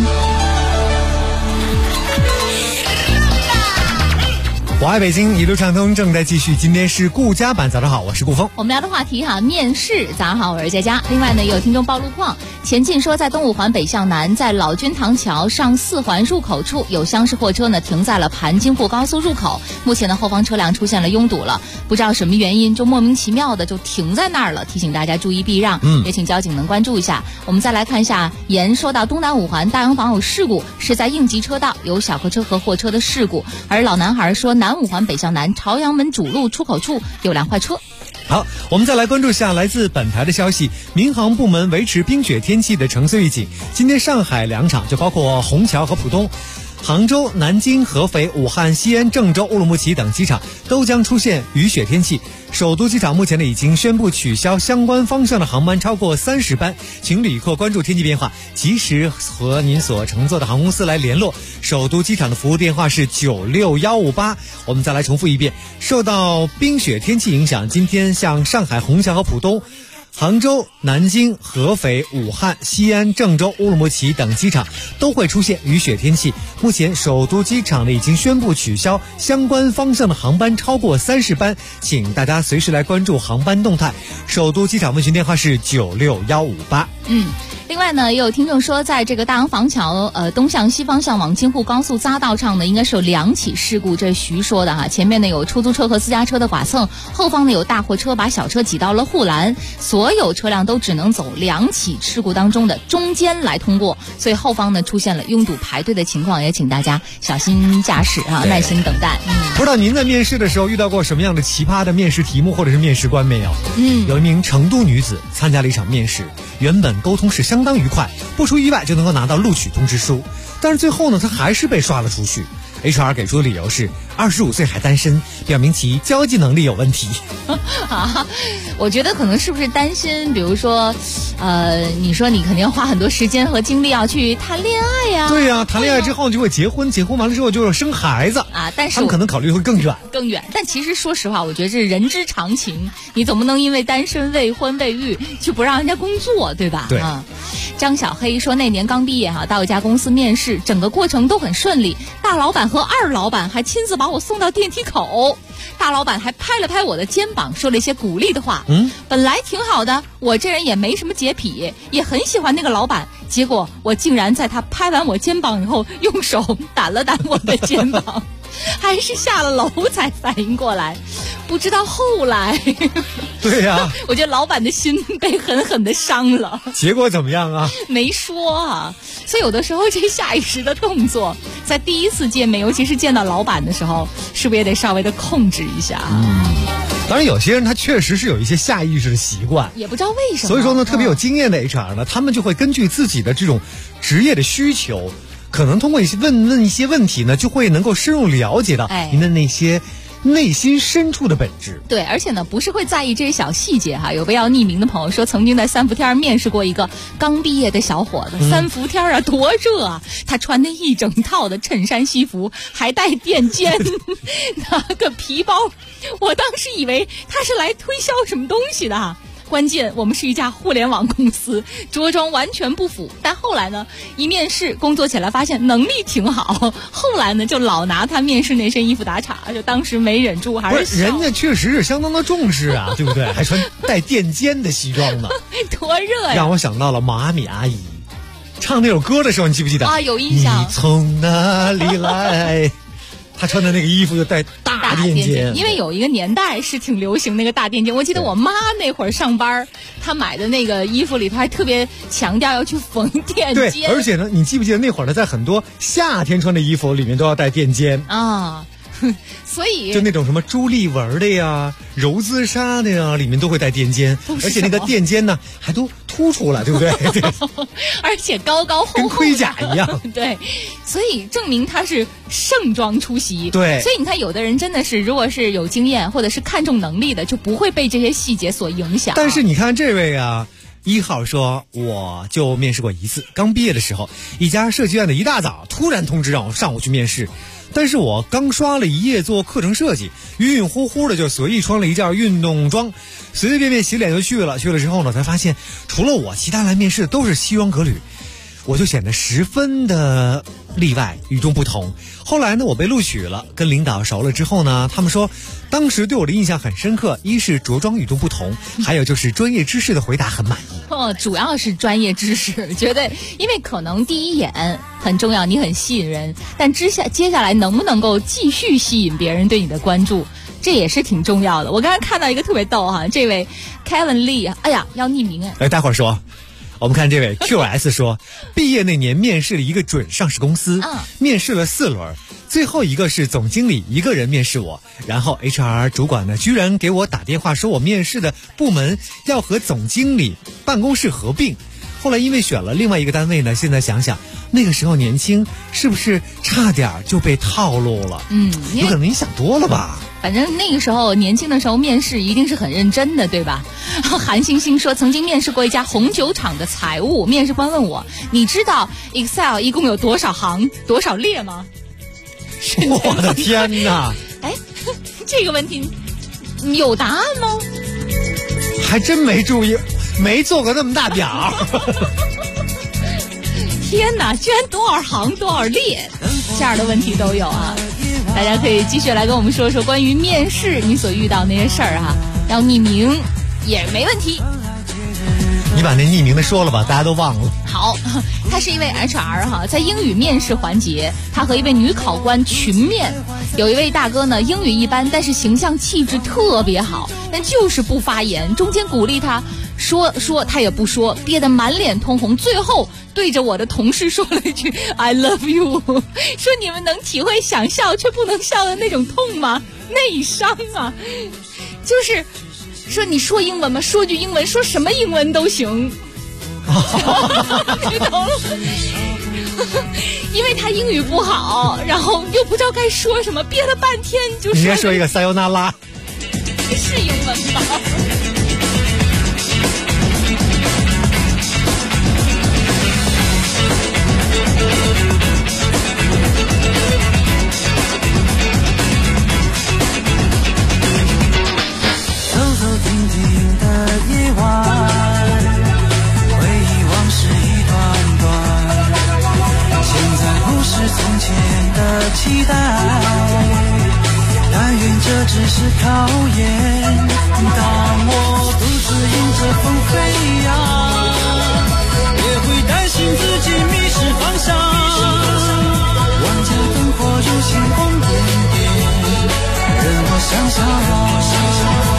我爱北京，一路畅通正在继续。今天是顾家版，早上好，我是顾峰。 我们聊的话题面试。早上好，我是佳佳。另外呢，也有听众报路况，前进说在东五环北向南，在老君堂桥上4环入口处有厢式货车呢停在了盘京沪高速入口，目前的后方车辆出现了拥堵了，不知道什么原因就莫名其妙的就停在那儿了，提醒大家注意避让，也请交警能关注一下。我们再来看一下，言说到东南五环大洋坊有事故，是在应急车道有小客车和货车的事故，而老男孩说南五环北向南朝阳门主路出口处有辆坏车。 好，我们再来关注一下来自本台的消息，民航部门维持冰雪天气的橙色预警，今天上海2场就包括虹桥和浦东，杭州、南京、合肥、武汉、西安、郑州、乌鲁木齐等机场都将出现雨雪天气。首都机场目前已经宣布取消相关方向的航班超过30班，请旅客关注天气变化，及时和您所乘坐的航空公司来联络。首都机场的服务电话是96158。我们再来重复一遍，受到冰雪天气影响，今天像上海、虹桥和浦东、杭州、南京、合肥、武汉、西安、郑州、乌鲁木齐等机场都会出现雨雪天气。目前首都机场已经宣布取消相关方向的航班超过30班，请大家随时来关注航班动态。首都机场问询电话是96158。 另外呢，也有听众说，在这个大洋坊桥东向西方向往京沪高速匝道上呢，应该是有2起事故，这是徐说的哈。前面呢有出租车和私家车的剐蹭，后方呢有大货车把小车挤到了护栏，所有车辆都只能走2起事故当中的中间来通过，所以后方呢出现了拥堵排队的情况，也请大家小心驾驶啊，耐心等待。 不知道您在面试的时候遇到过什么样的奇葩的面试题目或者是面试官没有？有一名成都女子参加了一场面试，原本沟通是相当愉快，不出意外就能够拿到录取通知书，但是最后呢，她还是被刷了出去。HR 给出的理由是25岁还单身，表明其交际能力有问题。 我觉得可能是不是担心，比如说你说你肯定花很多时间和精力要去谈恋爱呀。 对呀，谈恋爱之后就会结婚，结婚完了之后就要生孩子啊。但是他们可能考虑会更远。 但其实说实话，我觉得这是人之常情，你总不能因为单身未婚未育就不让人家工作，对吧？ 对。 张小黑说那年刚毕业到一家公司面试，整个过程都很顺利，大老板和二老板还亲自把我送到电梯口，大老板还拍了拍我的肩膀，说了一些鼓励的话。本来挺好的，我这人也没什么洁癖，也很喜欢那个老板，结果我竟然在他拍完我肩膀以后，用手打了打我的肩膀。还是下了楼才反应过来，不知道后来。 对呀， 我觉得老板的心被狠狠的伤了。 结果怎么样啊？ 没说啊。所以有的时候这下意识的动作，在第一次见面，尤其是见到老板的时候，是不是也得稍微的控制一下？ 当然有些人他确实是有一些下意识的习惯， 也不知道为什么。 所以说呢，特别有经验的 HR 呢，他们就会根据自己的这种职业的需求，可能通过问一些问题呢，就会能够深入了解到您的那些内心深处的本质。 对，而且呢，不是会在意这些小细节哈。有位要匿名的朋友说，曾经在三伏天面试过一个刚毕业的小伙子。三伏天啊，多热啊！他穿的一整套的衬衫西服，还带垫肩，拿个皮包。我当时以为他是来推销什么东西的。关键我们是一家互联网公司，着装完全不符。但后来呢，一面试工作起来发现能力挺好，后来呢就老拿他面试那身衣服打岔，就当时没忍住还是笑。 人家确实是相当的重视啊，对不对？还穿带垫肩的西装呢， 多热呀！ 让我想到了毛阿敏阿姨唱那首歌的时候，你记不记得啊？有印象。 你从哪里来？他穿的那个衣服就带大垫肩， 因为有一个年代是挺流行那个大垫肩。我记得我妈那会儿上班，她买的那个衣服里头还特别强调要去缝垫肩。 对，而且呢，你记不记得那会儿呢，在很多夏天穿的衣服里面都要带垫肩啊。所以就那种什么朱丽纹的呀、柔姿纱的呀，里面都会带垫肩，而且那个垫肩呢还都凸出来，对不对？ 而且高高厚厚， 跟盔甲一样。 对，所以证明他是盛装出席。 对， 所以你看，有的人真的是，如果是有经验或者是看重能力的，就不会被这些细节所影响。 但是你看这位啊，1号说，我就面试过一次，刚毕业的时候，一家设计院的一大早突然通知让我上午去面试。但是我刚刷了一夜做课程设计，晕晕乎乎的就随意穿了一件运动装，随随便便洗脸就去了。去了之后呢，才发现除了我，其他来面试的都是西装革履，我就显得十分的例外，与众不同。后来呢，我被录取了，跟领导熟了之后呢，他们说当时对我的印象很深刻，一是着装与众不同，还有就是专业知识的回答很满意。 主要是专业知识，觉得因为可能第一眼很重要，你很吸引人，但接下来能不能够继续吸引别人对你的关注，这也是挺重要的。我刚才看到一个特别逗哈，这位 Kevin Lee， 哎呀，要匿名待会儿说。我们看这位 QS 说，毕业那年面试了一个准上市公司，面试了4轮，最后一个是总经理一个人面试我，然后 HR 主管呢居然给我打电话说我面试的部门要和总经理办公室合并。后来因为选了另外一个单位呢，现在想想那个时候年轻，是不是差点就被套路了？有可能你想多了吧。 反正那个时候年轻的时候面试一定是很认真的，对吧？韩星星说，曾经面试过一家红酒厂的财务，面试官问我，你知道 Excel 一共有多少行多少列吗？ 我的天哪！ 哎，这个问题你有答案吗？ 还真没注意，没做过那么大表。 天哪，居然多少行多少列，这样的问题都有啊！大家可以继续来跟我们说说关于面试你所遇到那些事儿哈，要匿名也没问题。 你把那匿名的说了吧，大家都忘了。 好，他是一位 HR 哈，在英语面试环节，他和一位女考官群面。有一位大哥呢，英语一般，但是形象气质特别好，但就是不发言。中间鼓励他说他也不说，憋得满脸通红，最后对着我的同事说了一句 I love you， 说你们能体会想笑却不能笑的那种痛吗？内伤啊！就是说你说英文吗？说句英文，说什么英文都行。你懂了？因为他英语不好，然后又不知道该说什么，憋了半天就说。 你应该说一个撒尤那拉。 是英文吧？ 走走停停的夜晚，回忆往事一段段，现在不是从前的期待，但愿这只是考验。当我独自迎着风飞扬，也会担心自己迷失方向，万家灯火如星光点点，任我想象。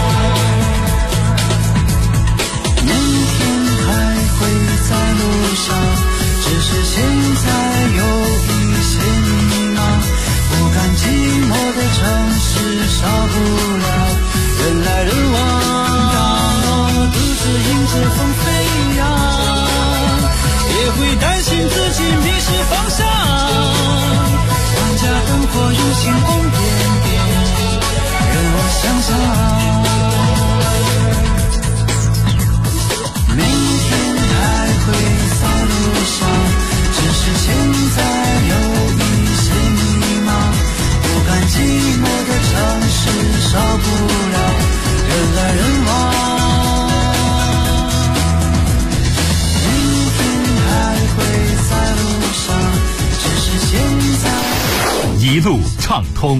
明天还会在路上，只是现在有一些迷茫，不甘寂寞的城市少不了人来人往。当我独自迎着风飞扬，也会担心自己迷失方向，万家灯火如星光点点，任我想象。明天还会在路上，只是现在有一些迷茫，不甘寂寞的城市少不了人来人往。明天还会在路上，只是现在一路畅通。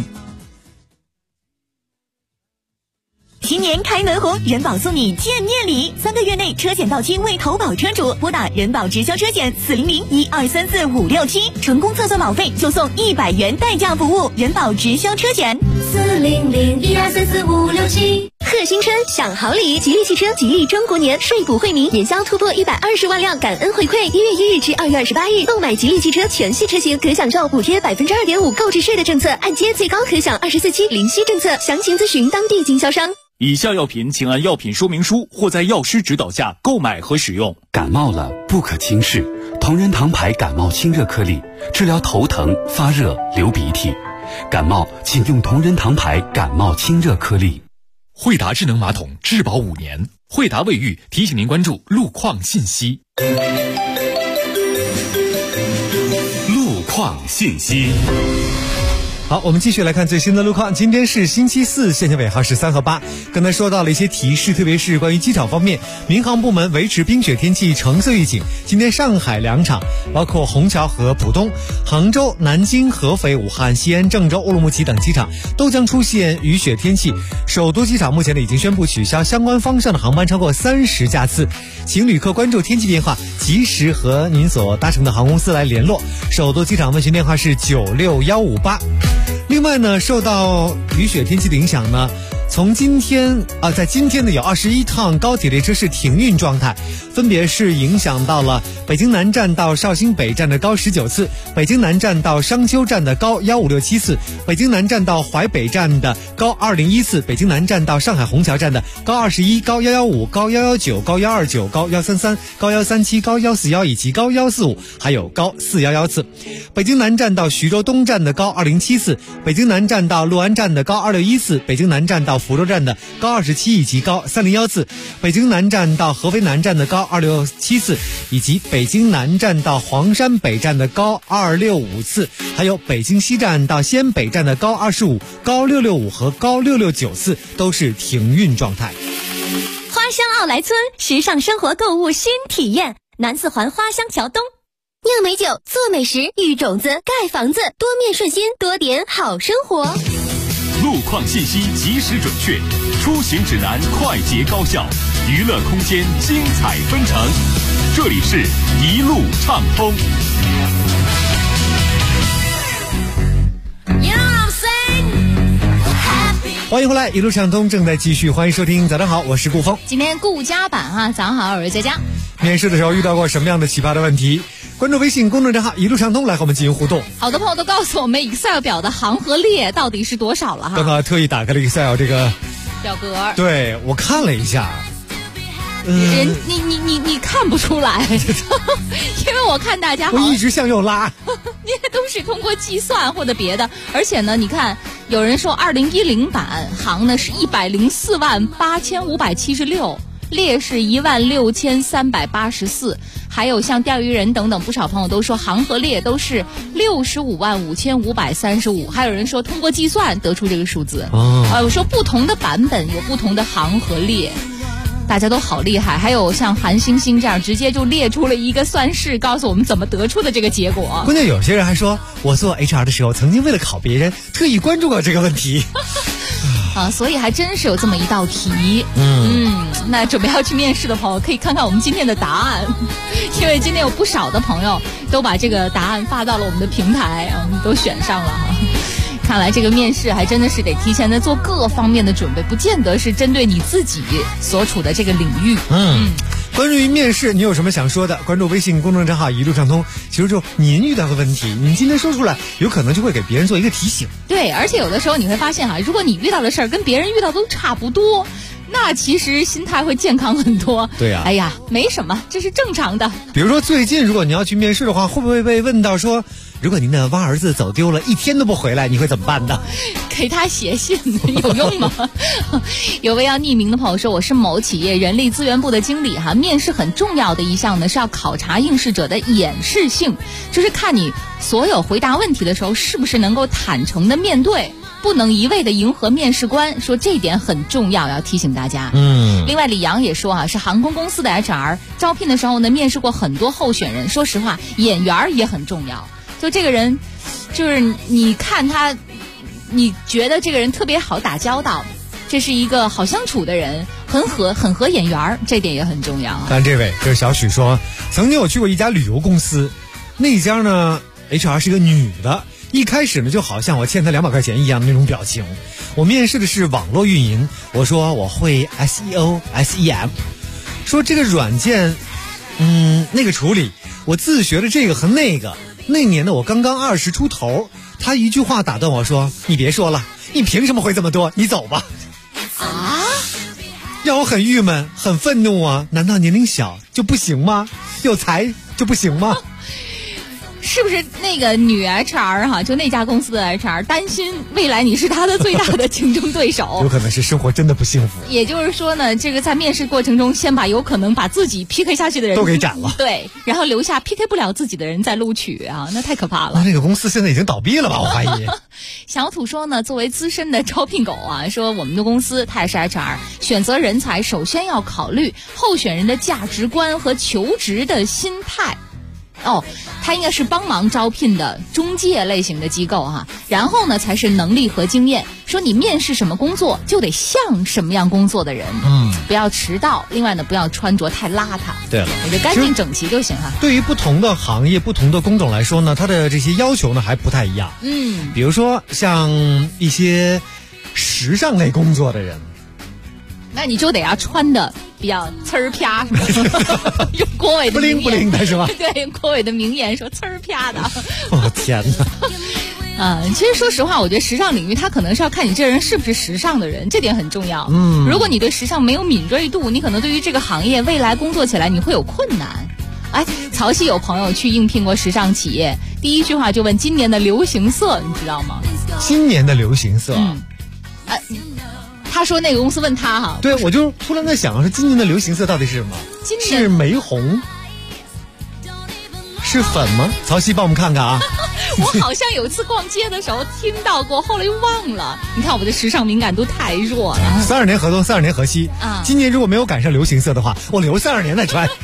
新年开门红，人保送你见面礼，3个月内车险到期未投保车主，拨打人保直销车险400-1234-567，成功测算保费就送100元代驾服务。人保直销车险 400-1234-567。贺新春享好礼，吉利汽车吉利中国年税补惠民，年销突破120万辆，感恩回馈。1月1日至2月28日，购买吉利汽车全系车型可享受补贴2.5%购置税的政策，按揭最高可享24期零息政策，详情咨询当地经销商。 以下药品请按药品说明书或在药师指导下购买和使用。 感冒了不可轻视，同仁堂牌感冒清热颗粒，治疗头疼、发热、流鼻涕。感冒请用同仁堂牌感冒清热颗粒。 惠达智能马桶质保5年。惠达卫浴提醒您关注路况信息。 路况信息。 好，我们继续来看最新的路况。今天是星期四，线性尾号是3和8。刚才说到了一些提示，特别是关于机场方面，民航部门维持冰雪天气橙色预警。今天上海2场，包括虹桥和浦东、杭州、南京、合肥、武汉、西安、郑州、乌鲁木齐等机场都将出现雨雪天气。首都机场目前已经宣布取消相关方向的航班超过30架次，请旅客关注天气变化，及时和您所搭乘的航空公司来联络。首都机场问询电话是96158。另外呢，受到雨雪天气的影响呢，从今天在今天呢有21趟高铁列车是停运状态，分别是影响到了北京南站到绍兴北站的高19次，北京南站到商丘站的高1567次，北京南站到淮北站的高201次，北京南站到上海虹桥站的高21、高115、高119、高129、高133、高137、高141以及高145，还有高411次。北京南站到徐州东站的高207次，北京南站到六安站的高261次，北京南站到福州站的高27以及高301次，北京南站到合肥南站的高267次，以及北京南站到黄山北站的高265次，还有北京西站到西安北站的高25、高665和高669次都是停运状态。 花乡奥莱村，时尚生活购物新体验，南四环花乡桥东。 酿美酒，做美食，育种子，盖房子，多面顺心，多点好生活。 路况信息及时准确，出行指南快捷高效，娱乐空间精彩纷呈。这里是一路畅通。 欢迎回来，一路畅通正在继续，欢迎收听。早上好，我是顾峰。 今天顾家版啊，早上好，我是佳佳。 面试的时候遇到过什么样的奇葩的问题？关注微信公众账号一路畅通，来和我们进行互动。 好多朋友都告诉我们 Excel 表的行和列到底是多少了哈。 刚才特意打开了 Excel 这个表格， 对，我看了一下。 你看不出来，因为我看大家我一直向右拉， 你也都是通过计算或者别的，而且呢，你看有人说2010版行呢是1048576，列是16384，还有像钓鱼人等等不少朋友都说行和列都是655535，还有人说通过计算得出这个数字。我说不同的版本有不同的行和列。大家都好厉害，还有像韩星星这样直接就列出了一个算式，告诉我们怎么得出的这个结果。 关键有些人还说，我做 HR 的时候，曾经为了考别人，特意关注过这个问题。 所以还真是有这么一道题。那准备要去面试的朋友，可以看看我们今天的答案，因为今天有不少的朋友都把这个答案发到了我们的平台，都选上了哈。看来这个面试还真的是得提前的做各方面的准备，不见得是针对你自己所处的这个领域。 关于面试，你有什么想说的？关注微信公众账号一路畅通。其实就您遇到的问题，您今天说出来，有可能就会给别人做一个提醒。 对，而且有的时候你会发现如果你遇到的事儿跟别人遇到都差不多，那其实心态会健康很多。 对啊， 哎呀，没什么，这是正常的。 比如说最近如果你要去面试的话，会不会被问到说，如果您的蛙儿子走丢了1天都不回来，你会怎么办呢？ 给他写信有用吗？有位要匿名的朋友说，我是某企业人力资源部的经理面试很重要的一项呢是要考察应试者的掩饰性，就是看你所有回答问题的时候是不是能够坦诚的面对，不能一味的迎合面试官，说这一点很重要，要提醒大家。另外李阳也说是航空公司的 HR 招聘的时候呢，面试过很多候选人，说实话眼缘也很重要，就这个人就是你看他，你觉得这个人特别好打交道，这是一个好相处的人，很合眼缘，这点也很重要。 但这位就是小许说，曾经我去过一家旅游公司，那家呢 HR 是个女的，一开始呢就好像我欠他200块钱一样的那种表情。我面试的是网络运营，我说我会 SEO、SEM， 说这个软件那个处理，我自学了这个和那个。那年呢我刚刚20出头，他一句话打断我说，你别说了，你凭什么会这么多，你走吧。 让我很郁闷，很愤怒啊！难道年龄小就不行吗？有才就不行吗？ 是不是那个女 HR 哈，就那家公司的 HR 担心未来你是他的最大的竞争对手？ 有可能是生活真的不幸福。 也就是说呢，这个在面试过程中，先把有可能把自己 PK 下去的人都给斩了， 对，然后留下 PK 不了自己的人再录取啊，那太可怕了。 那这个公司现在已经倒闭了吧？我怀疑。 小土说呢，作为资深的招聘狗啊，说我们的公司他也是 HR， 选择人才首先要考虑候选人的价值观和求职的心态。他应该是帮忙招聘的中介类型的机构哈，然后呢才是能力和经验。说你面试什么工作，就得像什么样工作的人，不要迟到。另外呢，不要穿着太邋遢。 对了， 我觉得干净整齐就行哈。 对于不同的行业、不同的工种来说呢，它的这些要求呢还不太一样。比如说像一些时尚类工作的人， 那你就得要穿的比较呲儿啪，用郭伟的名言不灵的是吧？ 对，用郭伟的名言说呲儿啪的。 我天哪！其实说实话，我觉得时尚领域它可能是要看你这人是不是时尚的人，这点很重要。如果你对时尚没有敏锐度，你可能对于这个行业未来工作起来你会有困难。曹溪有朋友去应聘过时尚企业，第一句话就问今年的流行色，你知道吗？ 今年的流行色， 他说那个公司问他哈， 对，我就突然在想，说今年的流行色到底是什么？ 今年是玫红，是粉吗？曹曦帮我们看看啊。 我好像有一次逛街的时候听到过，后来又忘了。你看我的时尚敏感度太弱了。 32年河东，32年河西啊。今年如果没有赶上流行色的话，我留32年再穿。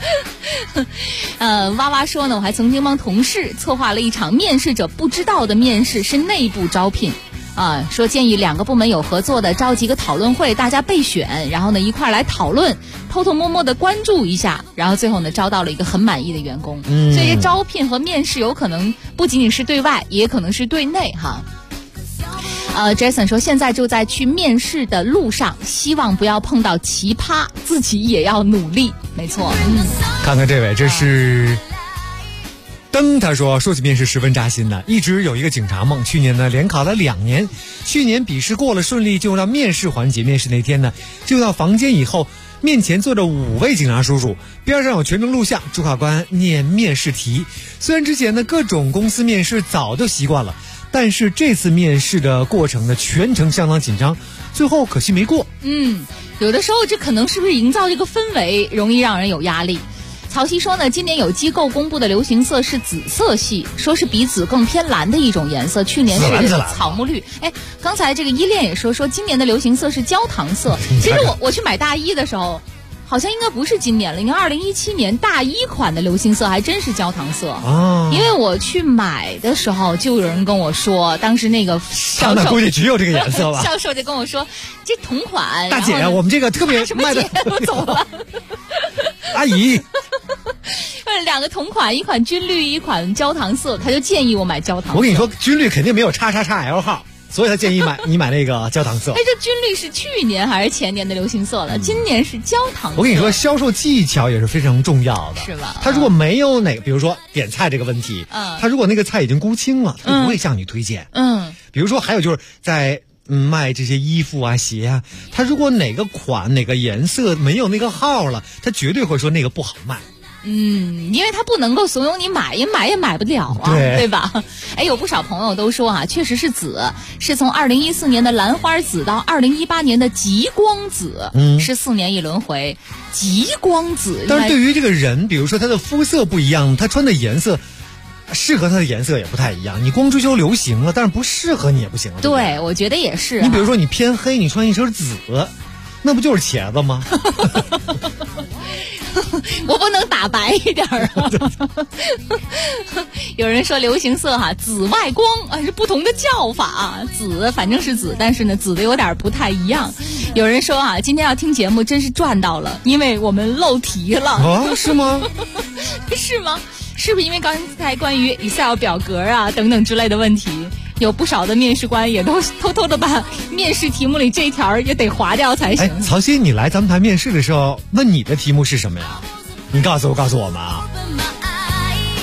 哇哇说呢，我还曾经帮同事策划了一场面试者不知道的面试，是内部招聘。说建议2个部门有合作的召集个讨论会，大家备选，然后呢一块来讨论，偷偷摸摸的关注一下，然后最后呢招到了一个很满意的员工。所以招聘和面试有可能不仅仅是对外，也可能是对内哈。Jason 说现在就在去面试的路上，希望不要碰到奇葩，自己也要努力。没错， 看看这位，这是他说起面试十分扎心的，一直有一个警察梦。去年呢连考了2年，去年笔试过了顺利，就到面试环节。面试那天呢，就到房间以后，面前坐着5位警察叔叔，边上有全程录像，主考官念面试题。虽然之前呢各种公司面试早就习惯了，但是这次面试的过程呢全程相当紧张，最后可惜没过。 有的时候这可能是不是营造这个氛围容易让人有压力。曹曦说呢，今年有机构公布的流行色是紫色系，说是比紫更偏蓝的一种颜色。去年是草木绿。刚才这个依恋也说今年的流行色是焦糖色。其实我去买大衣的时候，好像应该不是今年了，因为2017年大衣款的流行色还真是焦糖色。因为我去买的时候就有人跟我说，当时那个销售估计只有这个颜色吧。 销售就跟我说这同款。 大姐啊，我们这个特别卖的。 我走了。 阿姨。 2个同款，一款军绿，一款焦糖色，他就建议我买焦糖色。 我跟你说，军绿肯定没有XXXL 号，所以他建议你买那个焦糖色。 这军绿是去年还是前年的流行色了？今年是焦糖色。 我跟你说，销售技巧也是非常重要的， 是吧？ 他如果没有比如说点菜这个问题，他如果那个菜已经估清了，他不会向你推荐。比如说还有就是在卖这些衣服啊、鞋啊，他如果哪个款、哪个颜色没有那个号了，他绝对会说那个不好卖。 因为他不能够怂恿你买，也买不了啊，对吧？有不少朋友都说确实是紫，是从2014年的兰花紫到2018年的极光紫，是4年一轮回。极光紫， 但是对于这个人，比如说他的肤色不一样，他穿的颜色适合他的颜色也不太一样。你光追求流行了，但是不适合你也不行。 对，我觉得也是。 你比如说你偏黑，你穿一身紫，那不就是茄子吗？ 我不能打白一点啊！有人说流行色紫外光是不同的叫法，紫反正是紫，但是呢紫的有点不太一样。有人说今天要听节目真是赚到了，因为我们漏题了。 是吗？ 是吗？是不是因为刚才关于 Excel 表格等等之类的问题，有不少的面试官也都偷偷的把面试题目里这一条也得划掉才行。 曹曦，你来咱们台面试的时候，问你的题目是什么呀？你告诉我们啊。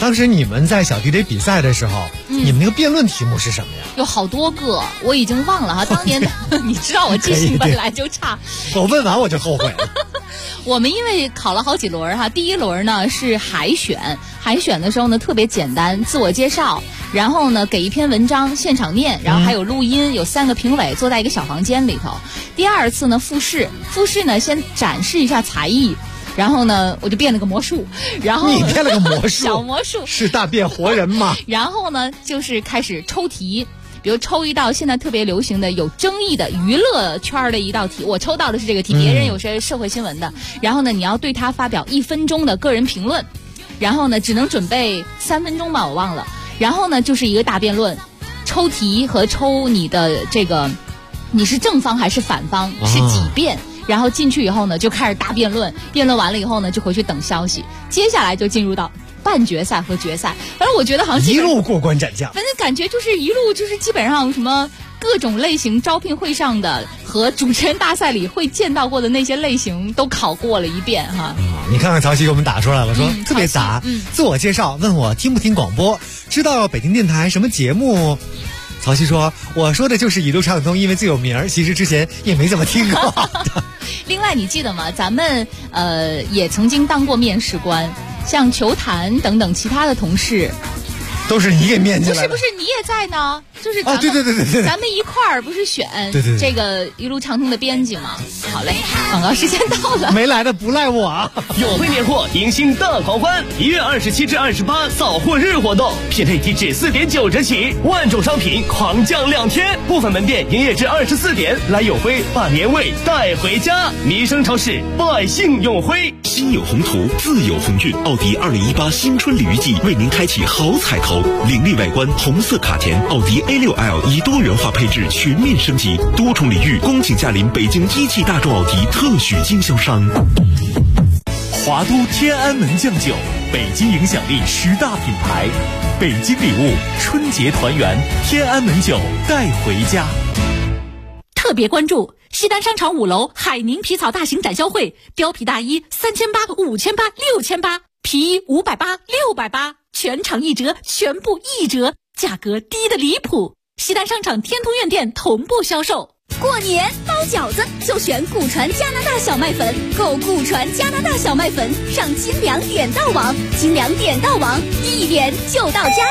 当时你们在小迪雷比赛的时候，你们那个辩论题目是什么呀？ 有好多个，我已经忘了哈。当年你知道我记性本来就差， 我问完我就后悔了。 我们因为考了好几轮哈，第一轮呢是海选的时候呢特别简单，自我介绍，然后呢给一篇文章现场念，然后还有录音，有3个评委坐在一个小房间里头。第二次呢复试呢先展示一下才艺。然后呢，我就变了个魔术，然后你变了个魔术， 小魔术是大变活人吗？ 然后呢，就是开始抽题，比如抽一道现在特别流行的有争议的娱乐圈的一道题，我抽到的是这个题，别人有些社会新闻的，然后呢，你要对它发表1分钟的个人评论，然后呢，只能准备3分钟吧，我忘了，然后呢，就是一个大辩论，抽题和抽你的这个你是正方还是反方，是几遍。然后进去以后呢，就开始大辩论，辩论完了以后呢，就回去等消息。接下来就进入到半决赛和决赛。反正我觉得好像一路过关斩将， 反正感觉就是一路就是基本上什么各种类型招聘会上的和主持人大赛里会见到过的那些类型都考过了一遍哈。 你看看曹曦给我们打出来了，说特别杂。自我介绍，问我听不听广播，知道北京电台什么节目。曹曦说：“我说的就是一路畅通，因为最有名，其实之前也没怎么听过。” 另外，你记得吗？咱们也曾经当过面试官，像球坛等等其他的同事， 都是你给面进来的。 不是，你也在呢。就是咱们对， 咱们一块儿不是选这个一路畅通的编辑吗？好嘞，广告时间到了， 没来的不赖我啊！ 友惠年货，迎新大狂欢！1月27至28扫货日活动，拼配体至4.9折起，万种商品狂降2天，部分门店营业至24点，来友辉把年味带回家。民生超市，百姓永辉。 心有宏图，自有鸿运。奥迪2018新春鲤鱼季为您开启好彩头，凌厉外观，红色卡钿，奥迪 A6L 以多元化配置全面升级，多重礼遇，恭请驾临北京一汽大众奥迪特许经销商。 华都天安门酱酒，北京影响力10大品牌，北京礼物，春节团圆，天安门酒带回家。 特别关注西单商场5楼海宁皮草大型展销会，貂皮大衣3800、5800、6800，皮衣580、680，全场1折，全部1折，价格低得离谱。西单商场天通苑店同步销售。 过年包饺子就选古传加拿大小麦粉，购古传加拿大小麦粉上金粮点到网，金粮点到网，一点就到家。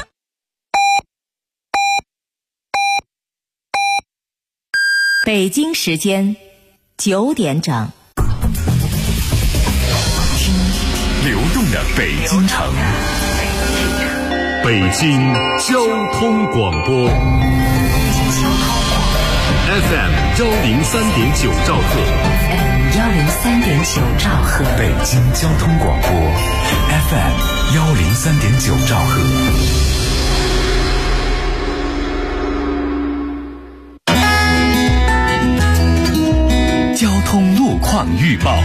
北京时间9点整， 流动的北京城，北京交通广播 FM 103.9兆赫 103.9兆赫， 北京交通广播 FM 103.9兆赫。 交通路况预报。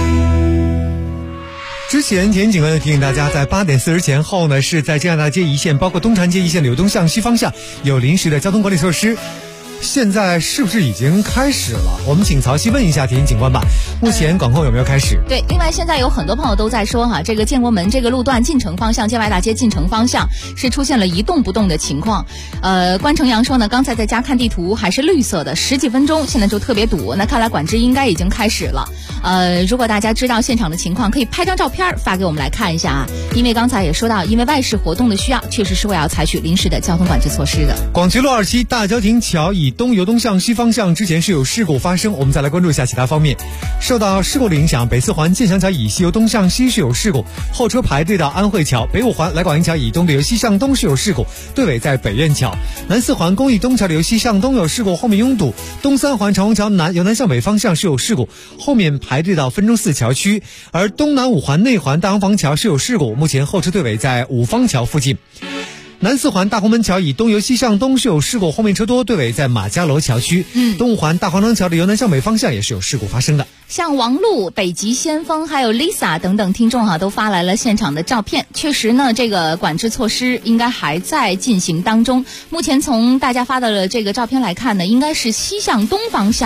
之前田警官提醒大家，在8点40前后呢，是在加拿大街一线包括东长街一线流东向西方向有临时的交通管理措施。现在是不是已经开始了？我们请曹曦问一下田警官吧。目前管控有没有开始？ 对，另外现在有很多朋友都在说哈，这个建国门这个路段进城方向，建外大街进城方向是出现了一动不动的情况。关成阳说呢，刚才在家看地图还是绿色的，10几分钟现在就特别堵。那看来管制应该已经开始了。如果大家知道现场的情况，可以拍张照片发给我们来看一下啊。因为刚才也说到，因为外事活动的需要，确实是会要采取临时的交通管制措施的。 广渠路27大郊亭桥以东由东向西方向之前是有事故发生，我们再来关注一下其他方面。受到事故的影响，北四环建祥桥以西由东向西是有事故，后车排队到安慧桥；北五环来广营桥以东的由西向东是有事故，队尾在北苑桥；南四环公益东桥的由西向东有事故，后面拥堵；东三环长虹桥南由南向北方向是有事故，后面排队到分钟寺桥区；而东南五环内环大航房桥是有事故，目前后车队尾在五方桥附近。南四环大红门桥以东由西向东是有事故，后面车多，队尾在马家楼桥区。东五环大黄庄桥的由南向北方向也是有事故发生的。 像王璐、北极先锋还有 Lisa 等等听众都发来了现场的照片。确实呢，这个管制措施应该还在进行当中。目前从大家发的这个照片来看呢，应该是西向东方向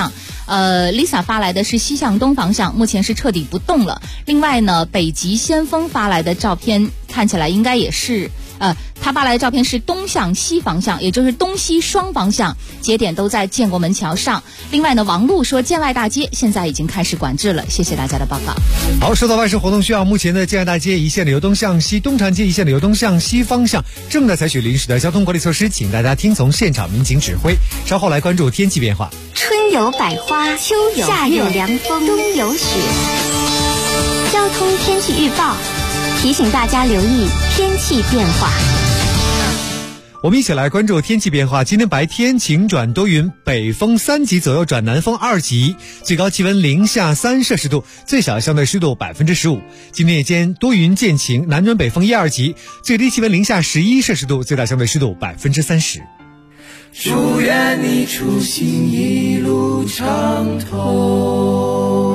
Lisa 发来的是西向东方向，目前是彻底不动了。另外呢，北极先锋发来的照片看起来应该也是他发来的照片是东向西方向，也就是东西双方向，节点都在建国门桥上。另外呢，王璐说建外大街现在已经开始管制了。谢谢大家的报告。 好，受到外事活动需要，目前的建外大街一线的由东向西，东长街一线的由东向西方向正在采取临时的交通管理措施，请大家听从现场民警指挥。稍后来关注天气变化。 春有百花，秋有夏有凉风，冬有雪。交通天气预报提醒大家留意天气变化。 我们一起来关注天气变化。今天白天晴转多云，北风3级左右转南风2级，最高气温零下3摄氏度，最小相对湿度15%。今天夜间多云见晴，南转北风1、2级，最低气温零下11摄氏度，最大相对湿度30%。 祝愿你出行一路畅通。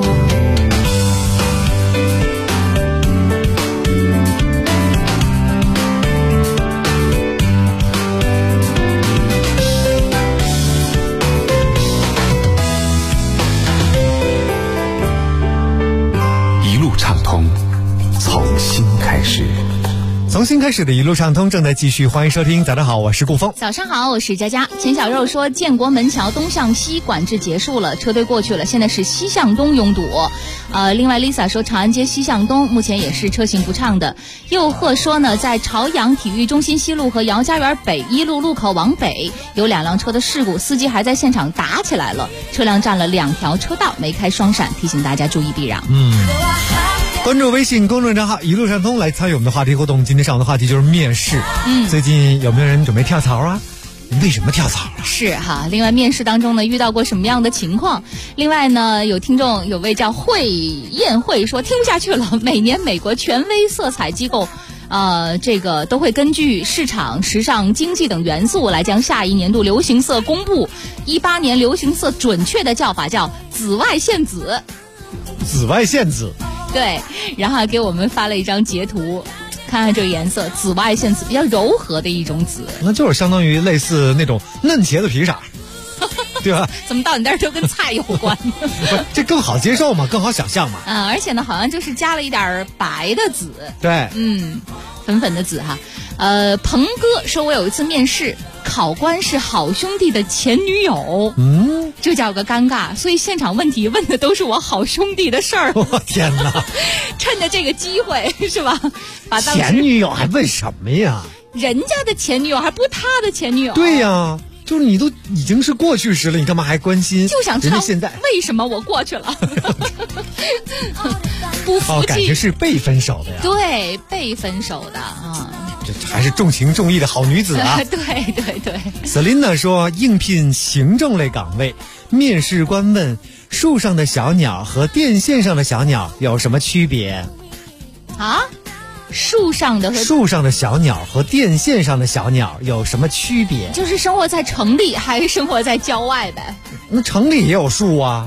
从新开始的一路畅通正在继续，欢迎收听。早上好，我是顾峰。 早上好，我是佳佳。钱小肉说，建国门桥东向西管制结束了，车队过去了，现在是西向东拥堵。另外 Lisa 说，长安街西向东目前也是车行不畅的。诱惑说呢，在朝阳体育中心西路和姚家园北一路路口往北有2辆车的事故，司机还在现场打起来了，车辆占了2条车道，没开双闪，提醒大家注意避让。 关注微信公众账号一路畅通来参与我们的话题互动。今天上午的话题就是面试。最近有没有人准备跳槽啊？为什么跳槽啊？ 是哈。另外面试当中呢，遇到过什么样的情况？另外呢，有听众有位叫宴会说听不下去了，每年美国权威色彩机构这个都会根据市场、时尚、经济等元素来将下一年度流行色公布。18年流行色准确的叫法叫紫外线紫。 紫外线紫。 对，然后还给我们发了一张截图，看看这个颜色，紫外线紫，比较柔和的一种紫， 那就是相当于类似那种嫩茄子皮色，对吧？ 怎么到你那儿都跟菜有关？ 这更好接受嘛，更好想象嘛。 而且呢，好像就是加了一点白的紫， 对， 粉粉的紫哈。鹏哥说，我有一次面试，考官是好兄弟的前女友，这叫个尴尬，所以现场问题问的都是我好兄弟的事儿。 我天哪！ 趁着这个机会是吧？把当时前女友还问什么呀？ 人家的前女友还不是他的前女友？ 对呀，就是你都已经是过去时了，你干嘛还关心？ 就想知道现在为什么我过去了。不服气， 感觉是被分手的呀？ 对，被分手的啊。 这还是重情重义的好女子啊！ 对对对。 Selina 说，应聘行政类岗位，面试官问树上的小鸟和电线上的小鸟有什么区别？ 啊？树上的小鸟和电线上的小鸟有什么区别？ 就是生活在城里还是生活在郊外呗？ 那城里也有树啊。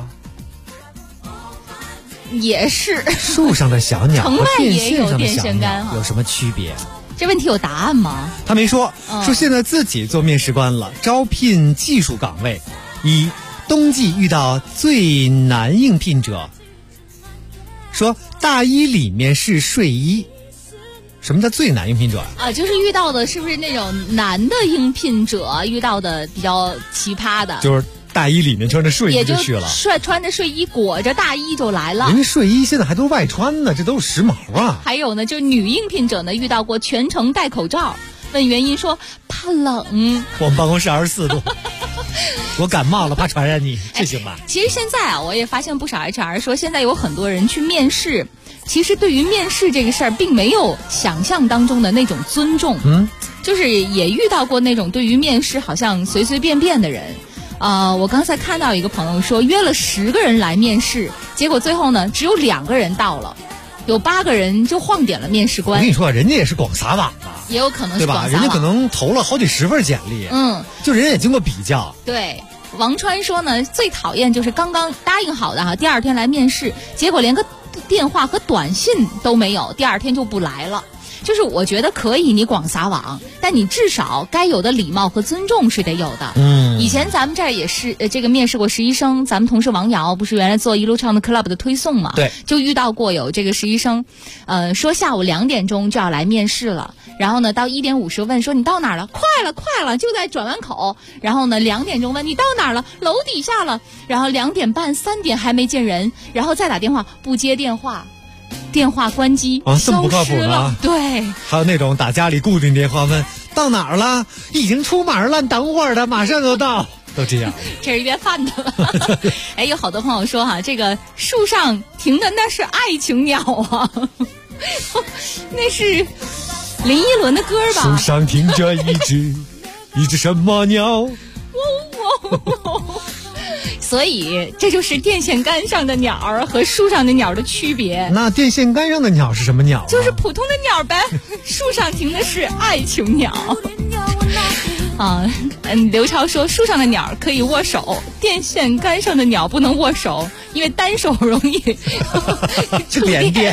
也是。 树上的小鸟和电线上的小城外也有电线杆有什么区别？ 这问题有答案吗？ 他没说，说现在自己做面试官了，招聘技术岗位。一，冬季遇到最难应聘者。说大衣里面是睡衣。什么叫最难应聘者啊？就是遇到的是不是那种男的应聘者遇到的比较奇葩的？ 就是大衣里面穿着睡衣就去了， 穿着睡衣裹着大衣就来了。 人家睡衣现在还都是外穿呢，这都是时髦啊。 还有呢，就女应聘者呢遇到过全程戴口罩，问原因说怕冷。 我们办公室24度，我感冒了怕传染你，这行吧？ 其实现在啊，我也发现不少 HR 说，现在有很多人去面试，其实对于面试这个事儿，并没有想象当中的那种尊重。就是也遇到过那种对于面试好像随随便便的人。我刚才看到一个朋友说，约了10个人来面试，结果最后呢，只有2个人到了，有8个人就晃点了面试官。 我跟你说，人家也是广撒网的， 也有可能是广撒网， 对吧？人家可能投了好几10份简历，就人家也经过比较。 对，王川说呢，最讨厌就是刚刚答应好的哈，第2天来面试，结果连个电话和短信都没有，第2天就不来了。 就是我觉得可以你广撒网，但你至少该有的礼貌和尊重是得有的。以前咱们这儿也是这个面试过实习生，咱们同事王瑶不是原来做一路畅的 club 的推送嘛？ 对， 就遇到过有这个实习生，说下午2点钟就要来面试了，然后呢到1点50问说你到哪儿了？快了，就在转弯口。然后呢2点钟问你到哪儿了？楼底下了。然后2点半3点还没见人，然后再打电话不接电话。电话关机， 这么不靠谱呢？ 对， 还有那种打家里固定电话问到哪儿了，已经出门了，等会儿的，马上就到，都这样。 这是约饭的。哎，有好多朋友说哈，这个树上停的那是爱情鸟啊，那是林依轮的歌吧？ 树上停着一只什么鸟？ 所以这就是电线杆上的鸟儿和树上的鸟的区别。 那电线杆上的鸟是什么鸟？ 就是普通的鸟呗。树上停的是爱情鸟。刘超说树上的鸟可以握手，电线杆上的鸟不能握手，因为单手容易触电。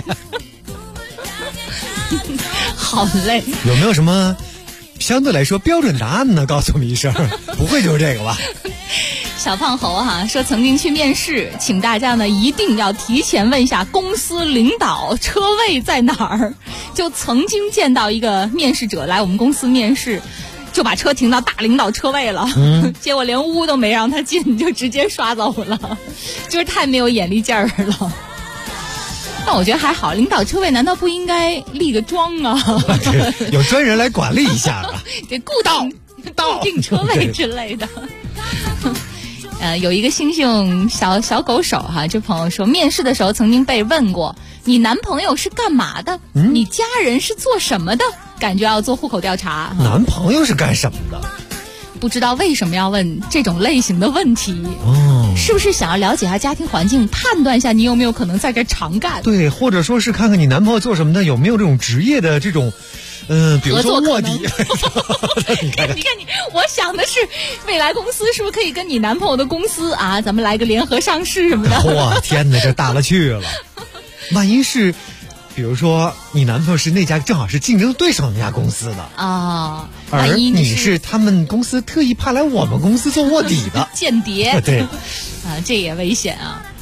好累。 有没有什么相对来说标准答案呢？告诉我们一声，不会就是这个吧？ 小胖猴说曾经去面试，请大家呢一定要提前问一下公司领导车位在哪儿。就曾经见到一个面试者来我们公司面试，就把车停到大领导车位了，结果连屋都没让他进，就直接刷走了，就是太没有眼力劲儿了。但我觉得还好，领导车位难道不应该立个桩啊？ 有专人来管理一下啊， 得固定车位之类的。有一个星星小狗手这朋友说，面试的时候曾经被问过，你男朋友是干嘛的？你家人是做什么的？感觉要做户口调查。 男朋友是干什么的？ 不知道为什么要问这种类型的问题。是不是想要了解一下家庭环境，判断一下你有没有可能在这常干？ 对，或者说是看看你男朋友做什么的，有没有这种职业的这种比如说卧底。你看你，我想的是未来公司是不是可以跟你男朋友的公司咱们来个联合上市什么的。 哇，天哪，这大了去了。万一是比如说你男朋友是那家正好是竞争对手那家公司的而你是他们公司特意派来我们公司做卧底的间谍。 对这也危险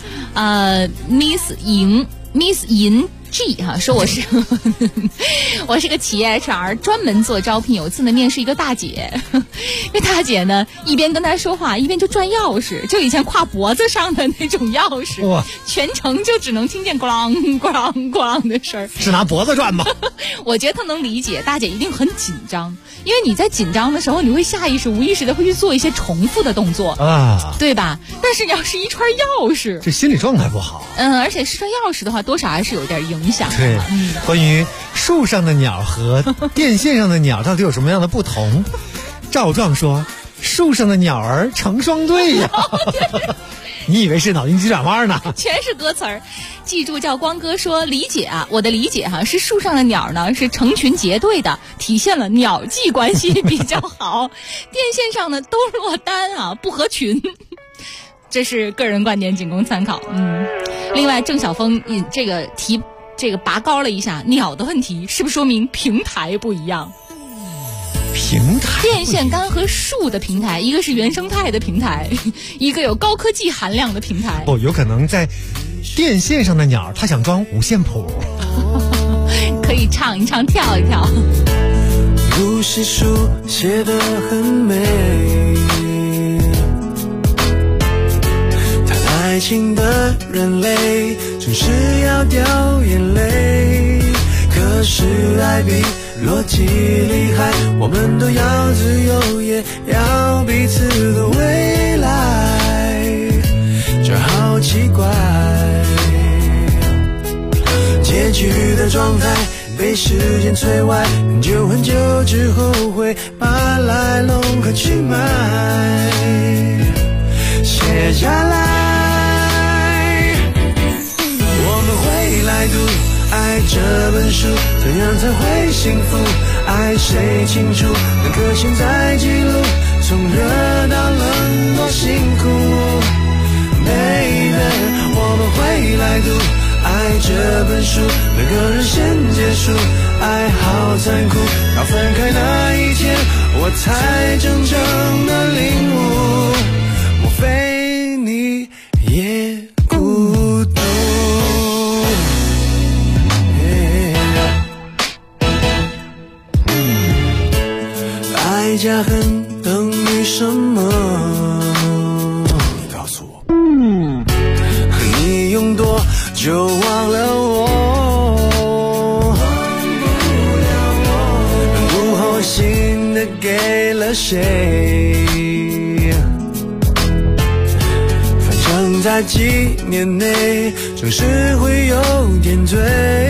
Miss 银G 说我是个企业 HR， 专门做招聘。有一次呢面试一个大姐，那大姐呢一边跟她说话一边就转钥匙，就以前挎脖子上的那种钥匙， 哇， 全程就只能听见咣啷咣啷咣啷的声儿。 是拿脖子转吗？ 我觉得她能理解，大姐一定很紧张，因为你在紧张的时候你会下意识无意识的会去做一些重复的动作对吧？但是你要是一串钥匙， 这心理状态不好。 而且是串钥匙的话多少还是有点影响的。 对，关于树上的鸟和电线上的鸟到底有什么样的不同？赵壮说，树上的鸟儿成双对呀。你以为是脑筋急转弯呢？ 全是歌词儿。记住叫光哥说，理解我的理解是树上的鸟呢是成群结队的，体现了鸟际关系比较好。电线上呢都落单不合群。这是个人观点，仅供参考。另外郑晓峰这个拔高了一下鸟的问题，是不是说明平台不一样？ 平台电线杆和树的平台，一个是原生态的平台，一个有高科技含量的平台。 有可能在电线上的鸟它想装五线谱。 可以唱一唱跳一跳。 故事书写得很美，谈爱情的人类总是要掉眼泪，可是爱比逻辑厉害，我们都要自由，也要彼此的未来，这好奇怪。结局的状态被时间摧毁，很久很久之后会把来龙和去脉写下来。我们会来读爱这本书，怎样才会幸福？爱谁清楚？那颗心在记录，从热到冷多辛苦。Baby， 我们会来读爱这本书，每个人先结束，爱好好残酷，到分开那一天，我才真正的领悟，莫非你也孤独？爱加恨等于什么？你告诉我。你用多久忘了我？不后心的给了谁？反正在几年内，总是会有点醉。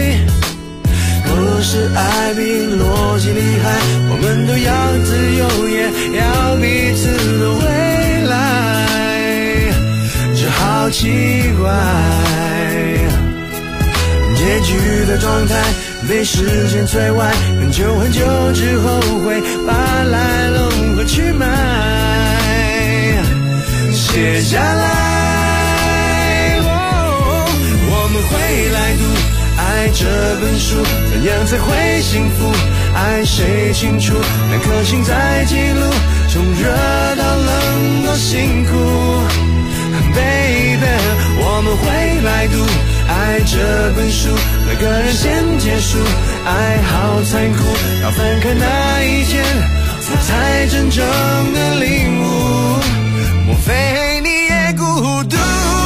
若是爱比逻辑厉害，我们都要自由，也要彼此的未来。这好奇怪，结局的状态被时间摧毁，很久很久之后会把来龙和去脉写下来。我们会来读爱这本书，怎样才会幸福？爱谁清楚？那颗心在记录，从热到冷多辛苦。Baby， 我们会来读爱这本书，那个人先结束，爱好残酷，到分开那一天，我才真正的领悟，莫非你也孤独？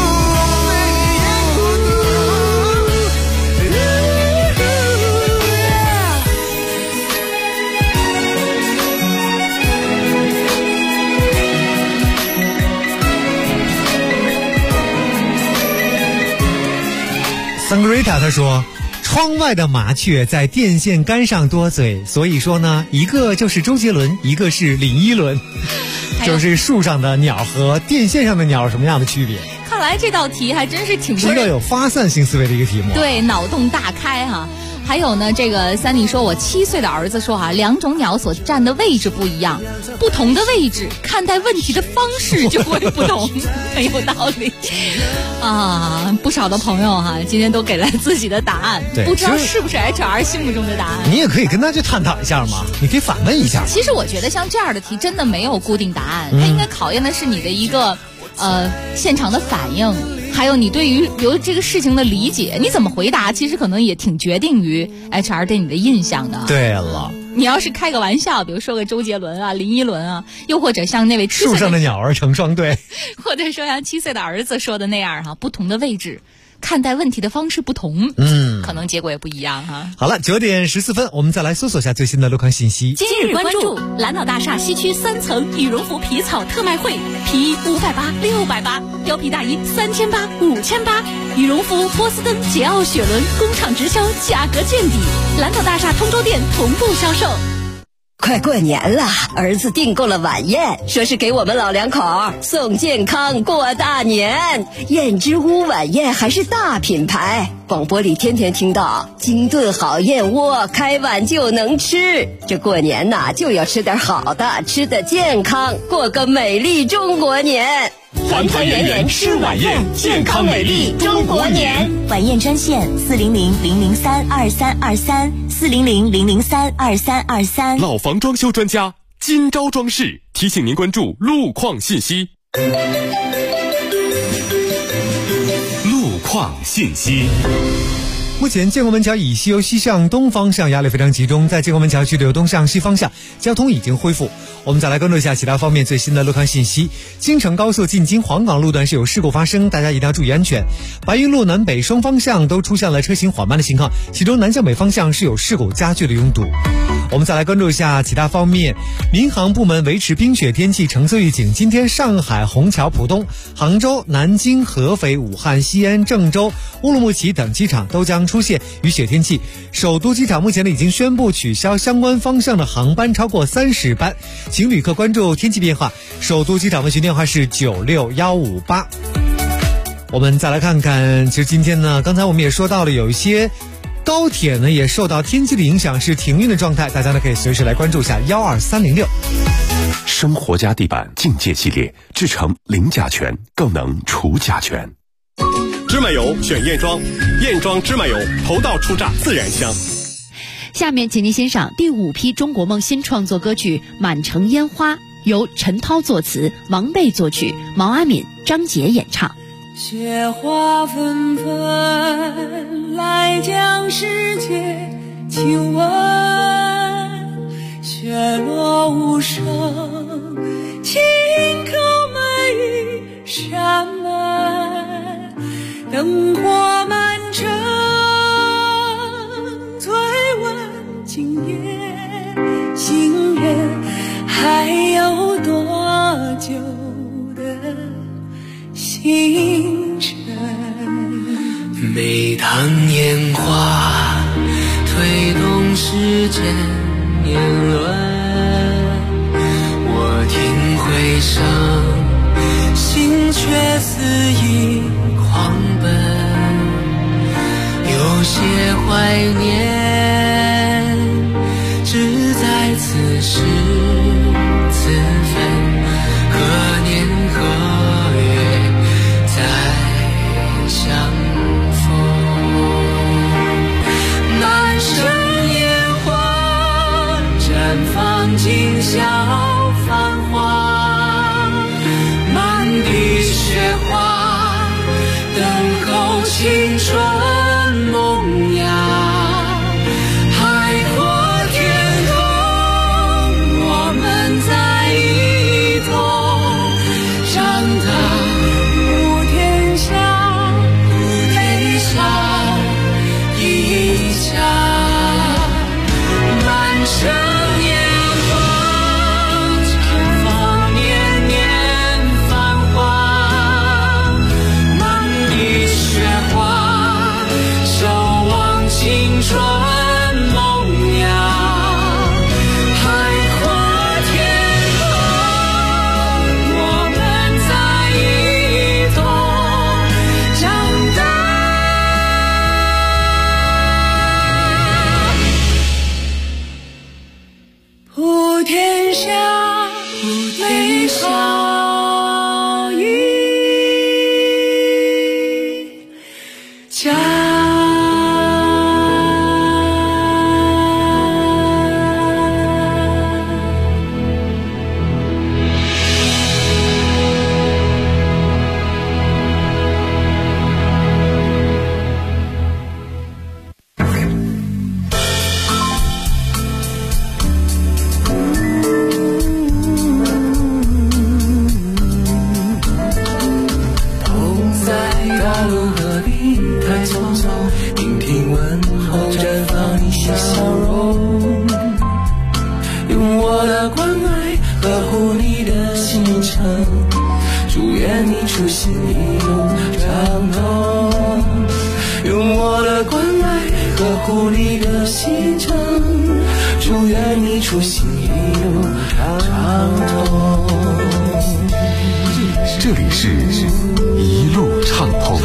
桑格瑞塔他说，窗外的麻雀在电线杆上多嘴，所以说呢，一个就是周杰伦，一个是林依轮，就是树上的鸟和电线上的鸟有什么样的区别？ 看来这道题还真是挺是一个有发散性思维的一个题目， 对，脑洞大开哈。还有呢，这个三弟说，我7岁的儿子说哈，两种鸟所站的位置不一样，不同的位置看待问题的方式就会不同，很有道理啊！不少的朋友哈，今天都给了自己的答案，不知道是不是 HR 心目中的答案。 你也可以跟他去探讨一下嘛，你可以反问一下。 其实我觉得像这样的题真的没有固定答案，它应该考验的是你的一个现场的反应。还有你对于这个事情的理解，你怎么回答，其实可能也挺决定于 HR 对你的印象的。 对了， 你要是开个玩笑，比如说个周杰伦啊、林依轮啊，又或者像那位树上的鸟儿成双对， 或者说像7岁的儿子说的那样哈，不同的位置看待问题的方式不同，可能结果也不一样哈。 好了，9点14分，我们再来搜索一下最新的路况信息。 今日关注蓝岛大厦西区3层羽绒服皮草特卖会，皮衣580、680，貂皮大衣3800、5800，羽绒服波司登、捷奥雪伦工厂直销，价格见底，蓝岛大厦通州店同步销售。 快过年了，儿子订购了晚宴，说是给我们老两口送健康过大年。燕之屋晚宴还是大品牌，广播里天天听到金炖好燕窝，开碗就能吃。这过年呐，就要吃点好的，吃得健康，过个美丽中国年。 团团圆圆吃晚宴，健康美丽中国年。 晚宴专线400-003-2323，400-003-2323。 老房装修专家金招装饰提醒您关注路况信息。 路况信息。 目前建国门桥以西由西向东方向压力非常集中，在建国门桥区的由东向西方向交通已经恢复。我们再来关注一下其他方面最新的路况信息。京承高速进京黄岗路段是有事故发生，大家一定要注意安全。白云路南北双方向都出现了车行缓慢的情况，其中南向北方向是有事故加剧的拥堵。我们再来关注一下其他方面。民航部门维持冰雪天气橙色预警，今天上海、虹桥、浦东、杭州、南京、合肥、武汉、西安、郑州、乌鲁木齐等机场都将出现雨雪天气。首都机场目前呢已经宣布取消相关方向的航班超过30班，请旅客关注天气变化。首都机场问询电话是96158。我们再来看看，其实今天呢，刚才我们也说到了，有一些高铁呢也受到天气的影响是停运的状态，大家呢可以随时来关注一下12306。 生活家地板境界系列制成零甲醛，更能除甲醛。 芝麻油选燕庄，燕庄芝麻油头道出榨自然香。 下面请您欣赏第5批中国梦新创作歌曲《满城烟花》，由陈涛作词，王贝作曲，毛阿敏、张杰演唱。 雪花纷纷，来将世界亲吻，雪落无声，轻叩每一扇门，灯火满城，醉问今夜心愿还有多久的星辰。 每当烟花推动世间年轮，我听回声，心却肆意狂奔，有些怀念只在此时此分，何年何月再相逢。满城烟花绽放今宵繁华，满地雪花等候青春萌芽，海阔天空我们在一同长大，普天下悲伤一家，满城烟花绽放年年繁华，满地雪花守望青春萌芽，海阔天空我们在一同长大。普天下美好一家。大路河里太匆匆，聆听问候绽放一些笑容，用我的关爱呵护你的行程，祝愿你出行一路畅通，用我的关爱呵护你的行程，祝愿你出行一路畅通。 这里是一路畅通。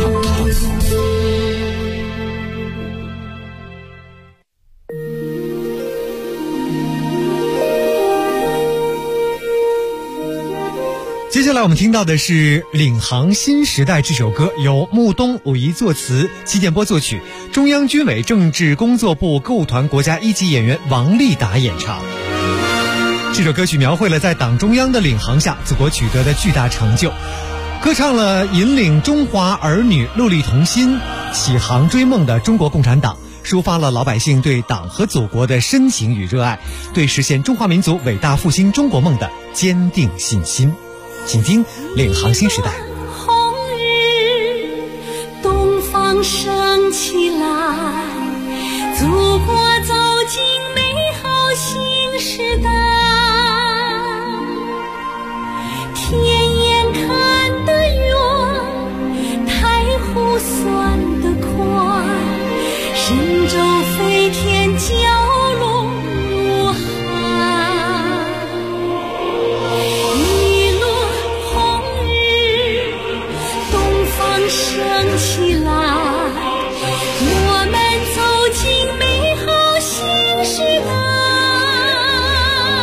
接下来我们听到的是《领航新时代》这首歌，由穆东、武夷作词，齐建波作曲，中央军委政治工作部歌舞团国家1级演员王丽达演唱。这首歌曲描绘了在党中央的领航下，祖国取得的巨大成就，歌唱了引领中华儿女戮力同心、启航追梦的中国共产党，抒发了老百姓对党和祖国的深情与热爱，对实现中华民族伟大复兴中国梦的坚定信心。请听《领航新时代》。 红日东方升起来，祖国走进美好新时代，天眼看得远，太湖算得宽，神舟飞天蛟龙入海，一轮红日东方升起来，我们走进美好新时代。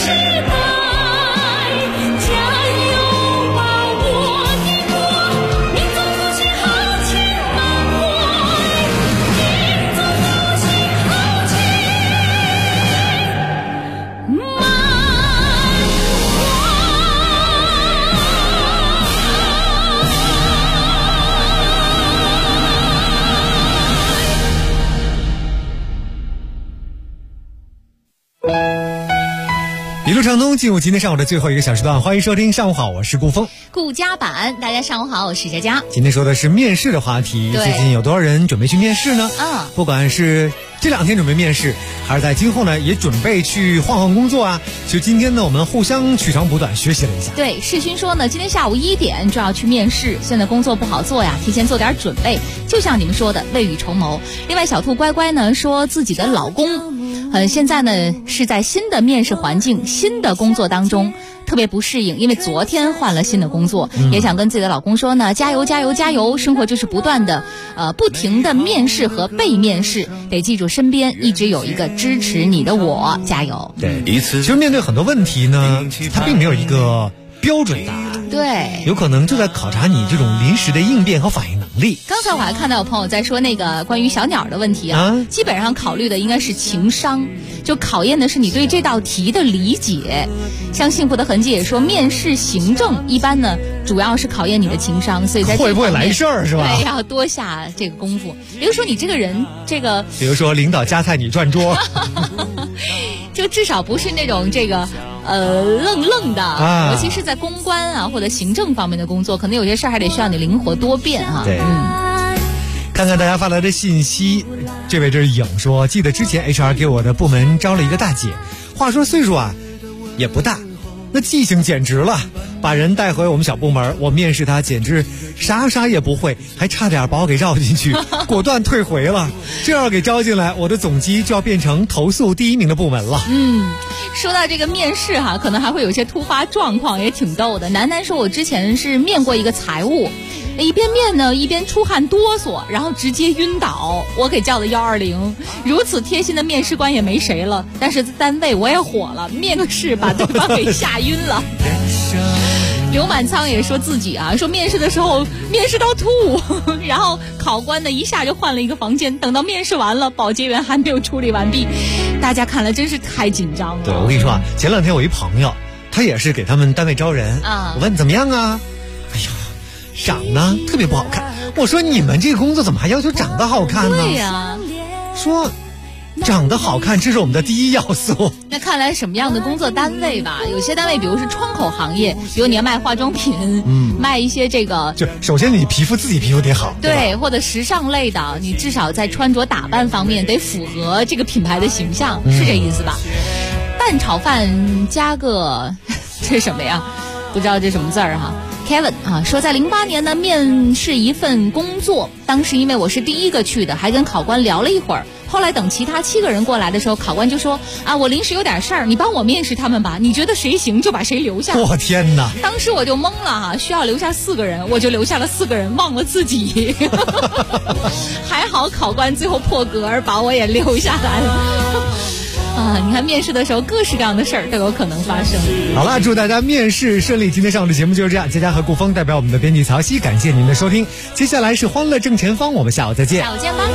一路畅通，进入今天上午的最后一个小时段，欢迎收听上午好，我是顾峰。 顾家版，大家上午好，我是佳佳。 今天说的是面试的话题，最近有多少人准备去面试呢？不管是这2天准备面试，还是在今后呢也准备去换工作啊。其实今天呢我们互相取长补短学习了一下。 对，世勋说呢，今天下午1点就要去面试，现在工作不好做呀，提前做点准备，就像你们说的未雨绸缪。另外小兔乖乖呢说自己的老公现在呢是在新的面试环境、新的工作当中，特别不适应，因为昨天换了新的工作，也想跟自己的老公说呢，加油加油加油！生活就是不断的不停的面试和被面试，得记住身边一直有一个支持你的我，加油。 对，其实面对很多问题呢，它并没有一个标准答案， 对， 有可能就在考察你这种临时的应变和反应能力。 刚才我还看到有朋友在说那个关于小鸟的问题啊，基本上考虑的应该是情商，就考验的是你对这道题的理解。像幸福的痕迹也说，面试行政一般呢主要是考验你的情商，所以在会不会来事儿是吧？ 对，要多下这个功夫。比如说你这个人，比如说领导夹菜你转桌， 就至少不是那种愣的，尤其是在公关啊或者行政方面的工作，可能有些事儿还得需要你灵活多变啊。 对，看看大家发来的信息，这位这是影说，记得之前 HR 给我的部门招了一个大姐，话说岁数啊也不大，那记性简直了，把人带回我们小部门，我面试她简直啥也不会，还差点把我给绕进去，果断退回了。这要给招进来，我的总机就要变成投诉第1名的部门了。 说到这个面试哈，可能还会有些突发状况，也挺逗的。楠楠说，我之前是面过一个财务，一边面呢一边出汗哆嗦，然后直接晕倒，我给叫的120。如此贴心的面试官也没谁了，但是在单位我也火了，面个试把对方给吓晕了。刘满仓也说自己说面试的时候面试到吐，然后考官呢一下就换了一个房间，等到面试完了，保洁员还没有处理完毕，大家看来真是太紧张了。 对，我跟你说前2天我一朋友，他也是给他们单位招人我问怎么样啊，哎呀长得特别不好看，我说你们这个工作怎么还要求长得好看呢？ 对呀， 说长得好看这是我们的第一要素。 那看来什么样的工作单位吧，有些单位比如是窗口行业，比如你要卖化妆品，卖一些这个， 就首先你自己皮肤得好， 对，或者时尚类的，你至少在穿着打扮方面得符合这个品牌的形象，是这意思吧？蛋炒饭加个这是什么呀？不知道这什么字儿哈。Kevin 说在08年呢面试一份工作，当时因为我是第1个去的，还跟考官聊了一会儿，后来等其他7个人过来的时候，考官就说我临时有点事儿，你帮我面试他们吧，你觉得谁行就把谁留下。 我天哪， 当时我就懵了需要留下4个人，我就留下了4个人，忘了自己还好考官最后破格把我也留下来了你看面试的时候各式各样的事儿都有可能发生。 好了，祝大家面试顺利。今天上午的节目就是这样，佳佳和顾峰代表我们的编辑曹曦，感谢您的收听。接下来是欢乐正前方，我们下午再见。 下午见吧。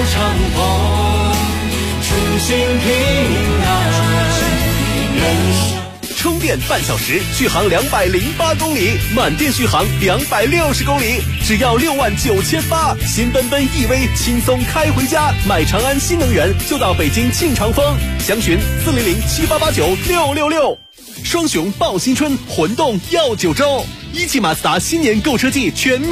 充电半小时，续航208公里，满电续航260公里，只要69800，新奔奔 EV 轻松开回家。买长安新能源就到北京庆长丰，详询40078896666。双雄报新春，魂动耀9州，一汽马自达新年购车季全面